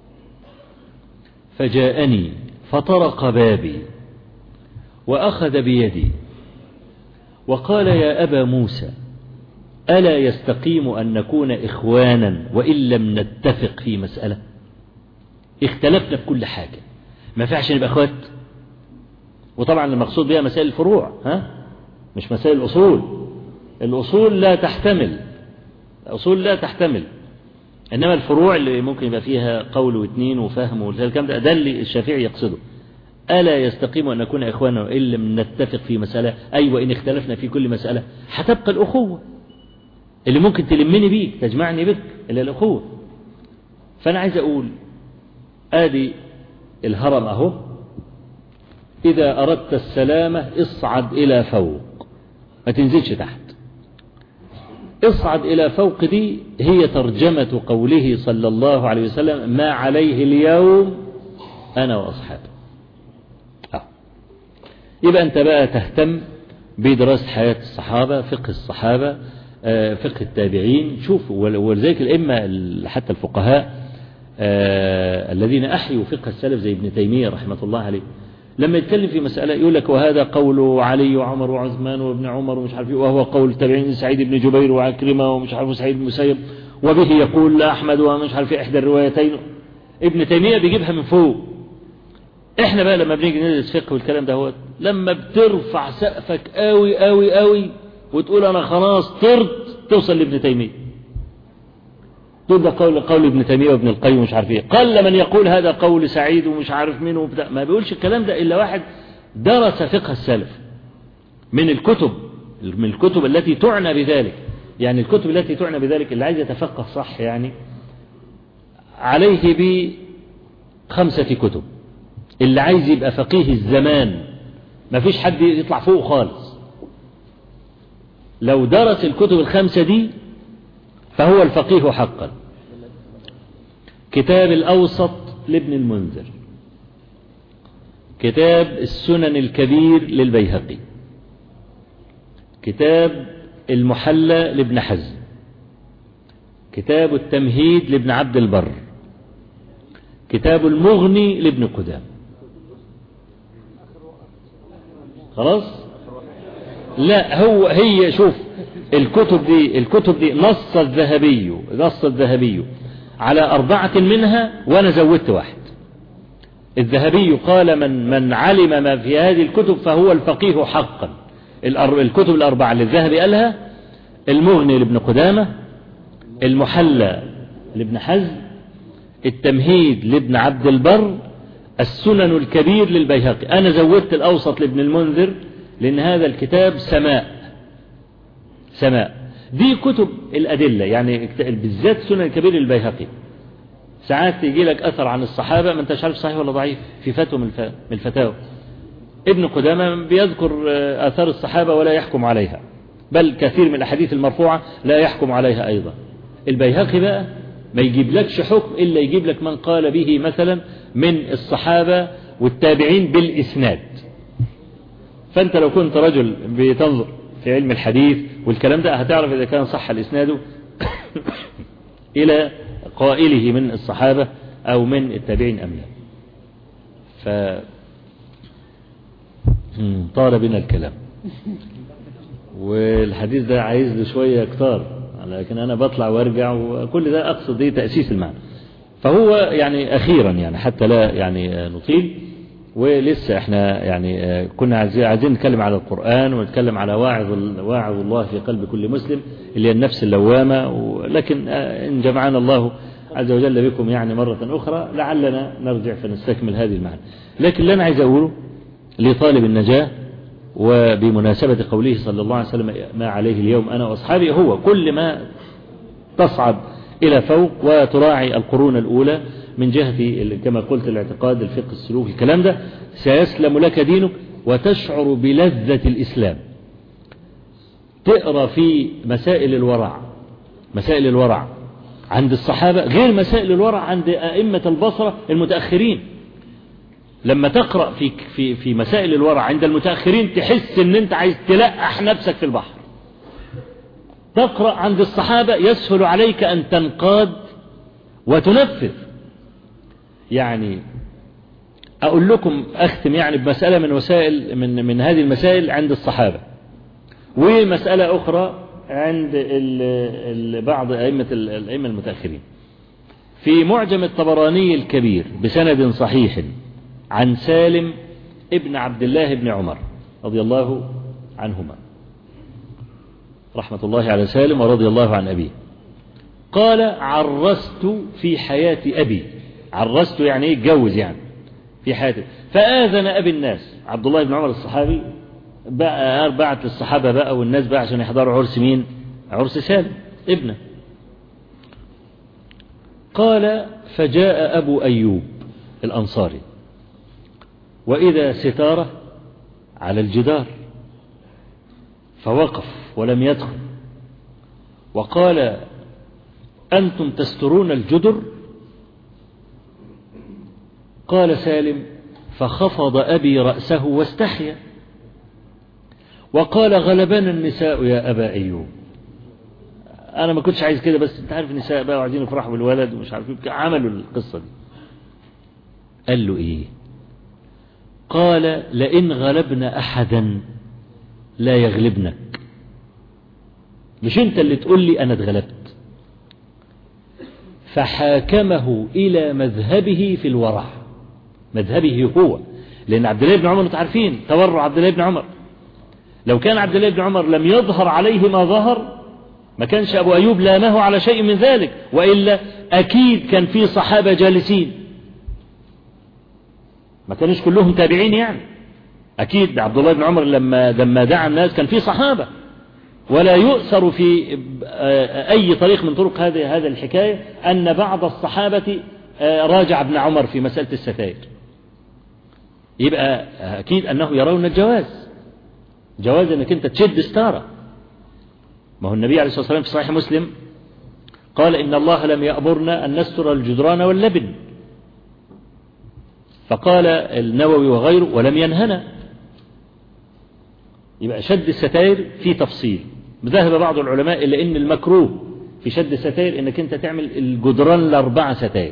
فجاءني فطرق بابي وأخذ بيدي وقال يا أبا موسى ألا يستقيم أن نكون إخوانا وإن لم نتفق في مسألة؟ اختلفنا في كل حاجة، ما فيش نبقى أخوات. وطبعا المقصود بها مسائل الفروع، مش مسائل الأصول. الأصول لا تحتمل، الأصول لا تحتمل، إنما الفروع اللي ممكن يبقى فيها قول واثنين وفهم والكلام ده اللي الشافعي يقصده. ألا يستقيم أن نكون إخوانا وإن لم نتفق في مسألة؟ أي وإن اختلفنا في كل مسألة هتبقى الأخوة اللي ممكن تلمني بيك تجمعني بك، إلا الأخوة. فأنا عايز أقول آدي الهرم أهو، إذا أردت السلامة اصعد إلى فوق، ما تنزلش تحت. اصعد إلى فوق دي هي ترجمة قوله صلى الله عليه وسلم ما عليه اليوم أنا وأصحابي. يبقى أنت بقى تهتم بدراسة حياة الصحابة، فقه الصحابة، فقه التابعين. شوف، ولذلك الأئمة حتى الفقهاء الذين أحيوا فقه السلف زي ابن تيمية رحمة الله عليه، لما يتكلم في مسألة يقول لك وهذا قول علي وعمر وعثمان وابن عمر ومش عارف، وهو قول التابعين سعيد بن جبير وعكرمة ومش عارف سعيد بن مسيب، وبه يقول أحمد ومش عارف إحدى الروايتين. ابن تيمية بيجيبها من فوق. احنا بقى لما بنيجي ندرس فقه والكلام ده هو لما بترفع سقفك قوي قوي قوي وتقول انا خلاص طرت، توصل لابن تيمية، تقول ده قول ابن تيمية وابن القيم ومش عارف ايه. قل من يقول هذا قول سعيد ومش عارف مين وبتاع، ما بيقولش الكلام ده الا واحد درس فقه السلف من الكتب التي تعنى بذلك. يعني الكتب التي تعنى بذلك اللي عايز يتفقه صح يعني عليه ب5 كتب. اللي عايز يبقى فقيه الزمان ما فيش حد يطلع فوق خالص، لو درس الكتب ال5 دي فهو الفقيه حقا. كتاب الأوسط لابن المنذر، كتاب السنن الكبير للبيهقي، كتاب المحلى لابن حزم، كتاب التمهيد لابن عبد البر، كتاب المغني لابن قدام. خلاص؟ لا، هي شوف الكتب دي نص الذهبي على 4 منها وأنا زودت 1. الذهبي قال من علم ما في هذه الكتب فهو الفقيه حقا. الكتب ال4 اللي الذهبي قالها: المغني لابن قدامة، المحلى لابن حزم، التمهيد لابن عبد البر، السنن الكبير للبيهقي. أنا زودت الأوسط لابن المنذر لأن هذا الكتاب سماء دي كتب الأدلة، يعني بالذات سنن الكبير للبيهقي ساعات يجي لك أثر عن الصحابة ما انتش عارف صحيح ولا ضعيف في فتوى من الفتاوى. ابن قدامة بيذكر آثار الصحابة ولا يحكم عليها، بل كثير من الأحاديث المرفوعة لا يحكم عليها أيضا. البيهقي بقى ما يجيب لكش حكم إلا يجيب لك من قال به مثلا من الصحابة والتابعين بالإسناد. فأنت لو كنت رجل بتنظر في علم الحديث والكلام ده هتعرف إذا كان صح الإسناد إلى قائله من الصحابة أو من التابعين أم لا. طال بنا الكلام والحديث ده عايز له شوية كتار، لكن أنا بطلع وارجع وكل ده أقصد دي تأسيس المعنى. فهو يعني أخيرا يعني حتى لا يعني نطيل، ولسه احنا يعني كنا عايزين نتكلم على القرآن ونتكلم على واعظ الله في قلب كل مسلم اللي هي النفس اللوامة، لكن إن جمعنا الله عز وجل بكم يعني مرة أخرى لعلنا نرجع فنستكمل هذه المعنى. لكن اللي أنا عايز أقوله لطالب النجاة وبمناسبة قوله صلى الله عليه وسلم ما عليه اليوم أنا وأصحابي، هو كل ما تصعد إلى فوق وتراعي القرون الأولى من جهة كما قلت الاعتقاد الفقه السلوك الكلام ده سيسلم لك دينك وتشعر بلذة الإسلام. تقرأ في مسائل الورع عند الصحابة غير مسائل الورع عند أئمة البصرة المتأخرين. لما تقرأ في مسائل الورع عند المتأخرين تحس ان انت عايز تلقح نفسك في البحر. تقرأ عند الصحابة يسهل عليك أن تنقاد وتنفذ. يعني أقول لكم أختم يعني بمسألة من هذه المسائل عند الصحابة، ومسألة أخرى عند بعض الأئمة المتأخرين. في معجم الطبراني الكبير بسند صحيح عن سالم ابن عبد الله بن عمر رضي الله عنهما رحمة الله على سالم ورضي الله عن أبيه، قال عرست في حياة أبي. عرست يعني ايه؟ اتجوز يعني في حياته. فآذن أبي الناس، عبد الله بن عمر الصحابي بقى بعت للصحابة بقى والناس بقى عشان يحضروا عرس مين؟ عرس سالم ابنه. قال فجاء أبو أيوب الأنصاري وإذا ستارة على الجدار فوقف ولم يدخل وقال أنتم تسترون الجدر؟ قال سالم فخفض أبي رأسه واستحيا وقال غلبنا النساء يا أبا أيوب. أنا ما كنتش عايز كده، بس أنت عارف النساء بقى وعايزين يفرحوا بالولد ومش عارف ايه، عملوا القصة دي. قال له إيه؟ قال لئن غلبنا أحدا لا يغلبنك. مش أنت اللي تقول لي أنا اتغلبت. فحاكمه إلى مذهبه في الورع، مذهبه هو، لأن عبد الله بن عمر انتم عارفين تورع عبد الله بن عمر. لو كان عبد الله بن عمر لم يظهر عليه ما ظهر ما كانش أبو أيوب لامه على شيء من ذلك، وإلا أكيد كان في صحابة جالسين، ما كانوش كلهم تابعين يعني. أكيد عبد الله بن عمر لما دعا الناس كان في صحابة، ولا يؤثر في أي طريق من طرق هذه الحكاية أن بعض الصحابة راجع ابن عمر في مسألة الستائر. يبقى أكيد أنه يرون الجواز، جواز أنك أنت تشد ستارة. ما هو النبي عليه الصلاة والسلام في صحيح مسلم قال إن الله لم يأمرنا أن نستر الجدران واللبن، فقال النووي وغيره ولم ينهنا. يبقى شد الستائر في تفصيل. ذهب بعض العلماء إلى أن المكروه في شد الستائر أنك أنت تعمل الجدران ل4 ستائر،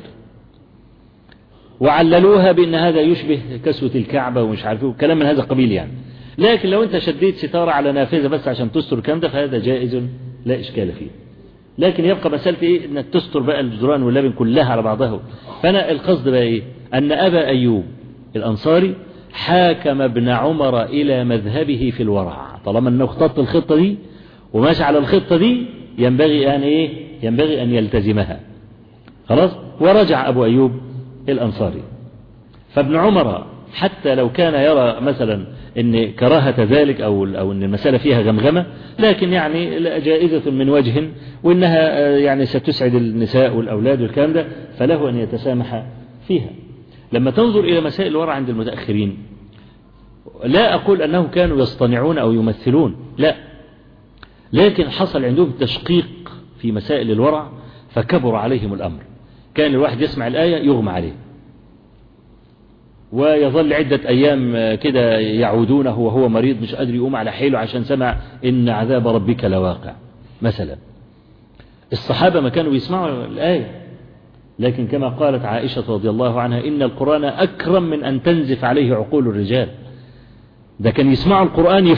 وعللوها بأن هذا يشبه كسوة الكعبة ومش عارفه كلام من هذا القبيل يعني. لكن لو أنت شديت ستارة على نافذة بس عشان تستر الكلام ده فهذا جائز لا إشكال فيه. لكن يبقى مسألة إيه؟ أنك تستر بقى الجدران واللبن كلها على بعضها. فأنا القصد بقى إيه؟ أن أبا أيوب الأنصاري حاكم ابن عمر إلى مذهبه في الورع. طالما أنه اختط الخطة دي وماشي على الخطة دي ينبغي أن إيه؟ ينبغي أن يلتزمها. خلاص. ورجع أبو أيوب الأنصاري فابن عمر حتى لو كان يرى مثلا ان كراهة ذلك او ان المسألة فيها غمغمة، لكن يعني جائزة من وجه، وانها يعني ستسعد النساء والاولاد والكلام ده، فله ان يتسامح فيها. لما تنظر الى مسائل الورع عند المتأخرين، لا اقول انهم كانوا يصطنعون او يمثلون، لا، لكن حصل عندهم تشقيق في مسائل الورع فكبر عليهم الامر. كان الواحد يسمع الآية يغمى عليه، ويظل عدة أيام كده يعودونه وهو مريض مش قادر يقوم على حيله عشان سمع إن عذاب ربك لواقع مثلا. الصحابة ما كانوا يسمعوا الآية، لكن كما قالت عائشة رضي الله عنها إن القرآن أكرم من أن تنزف عليه عقول الرجال. ده كان يسمعوا القرآن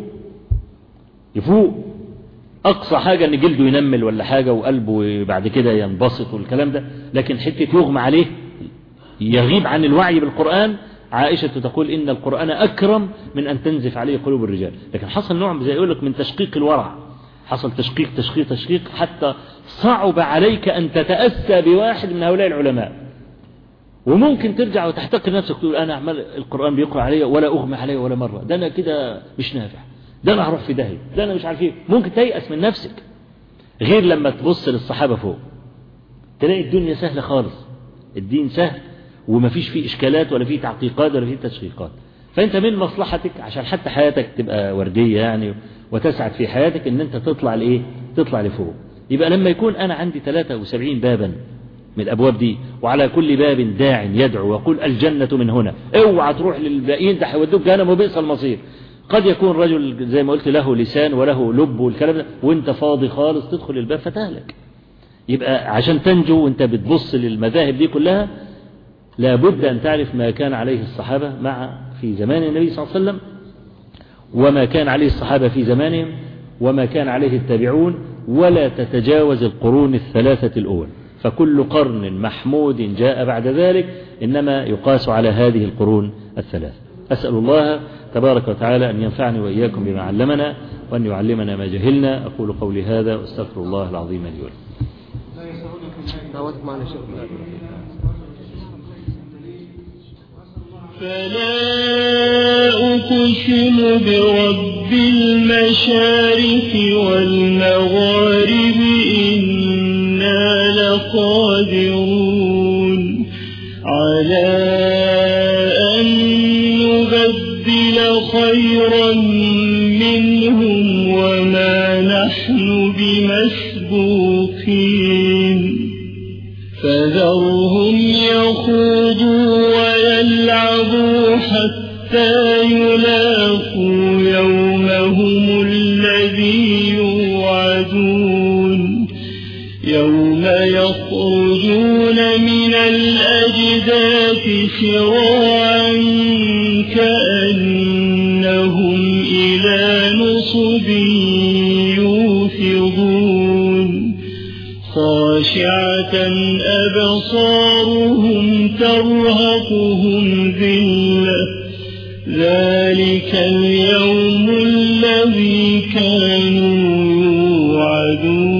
يفوق أقصى حاجة أن جلده ينمل ولا حاجة وقلبه بعد كده ينبسط والكلام ده، لكن حتة يغمى عليه يغيب عن الوعي بالقرآن. عائشة تقول إن القرآن أكرم من أن تنزف عليه قلوب الرجال. لكن حصل نوع زي يقول لك من تشقيق الورع، حصل تشقيق حتى صعب عليك أن تتأسى بواحد من هؤلاء العلماء، وممكن ترجع وتحتقر نفسك تقول أنا أعمل القرآن بيقرأ علي ولا أغمى علي ولا مرة، ده أنا كده مش نافع، ده أنا هروح في داهية، ده أنا مش عارف إيه. ممكن تيأس من نفسك، غير لما تبص للصحابة فوق تلاقي الدنيا سهلة خالص، الدين سهل وما فيش فيه إشكالات ولا فيه تعقيقات ولا فيه تشقيقات. فأنت من مصلحتك عشان حتى حياتك تبقى وردية يعني وتسعد في حياتك إن أنت تطلع لفوق. يبقى لما يكون أنا عندي 73 بابا من الأبواب دي، وعلى كل باب داع يدعو ويقول الجنة من هنا، اوعى تروح للباقيين ده هيودوك جهنم وبئس المصير. قد يكون رجل زي ما قلت له لسان وله لب والكلام ده، وانت فاضي خالص تدخل الباب فتهلك. يبقى عشان تنجو وانت بتبص للمذاهب دي كلها لابد أن تعرف ما كان عليه الصحابة في زمان النبي صلى الله عليه وسلم، وما كان عليه الصحابة في زمانهم، وما كان عليه التابعون، ولا تتجاوز القرون الثلاثة الأول. فكل قرن محمود جاء بعد ذلك إنما يقاس على هذه القرون الثلاثة. أسأل الله تبارك وتعالى أن ينفعني وإياكم بما علمنا، وأن يعلمنا ما جهلنا. أقول قولي هذا وأستغفر الله العظيم لي ولكم. فلا أقسم برب المشارق والمغارب إنا لقادرون على أن نبدل خيرا منهم وما نحن بمسبوقين فذرهم يخوضوا ويلعبوا حتى يلاقوا يومهم الذي يوعدون يوم يخرجون من الأجداث سراعا كأنهم إلى نصب يوفضون خاشعة أبصارهم ترهقهم ذلة ذلك اليوم الذي كانوا يوعدون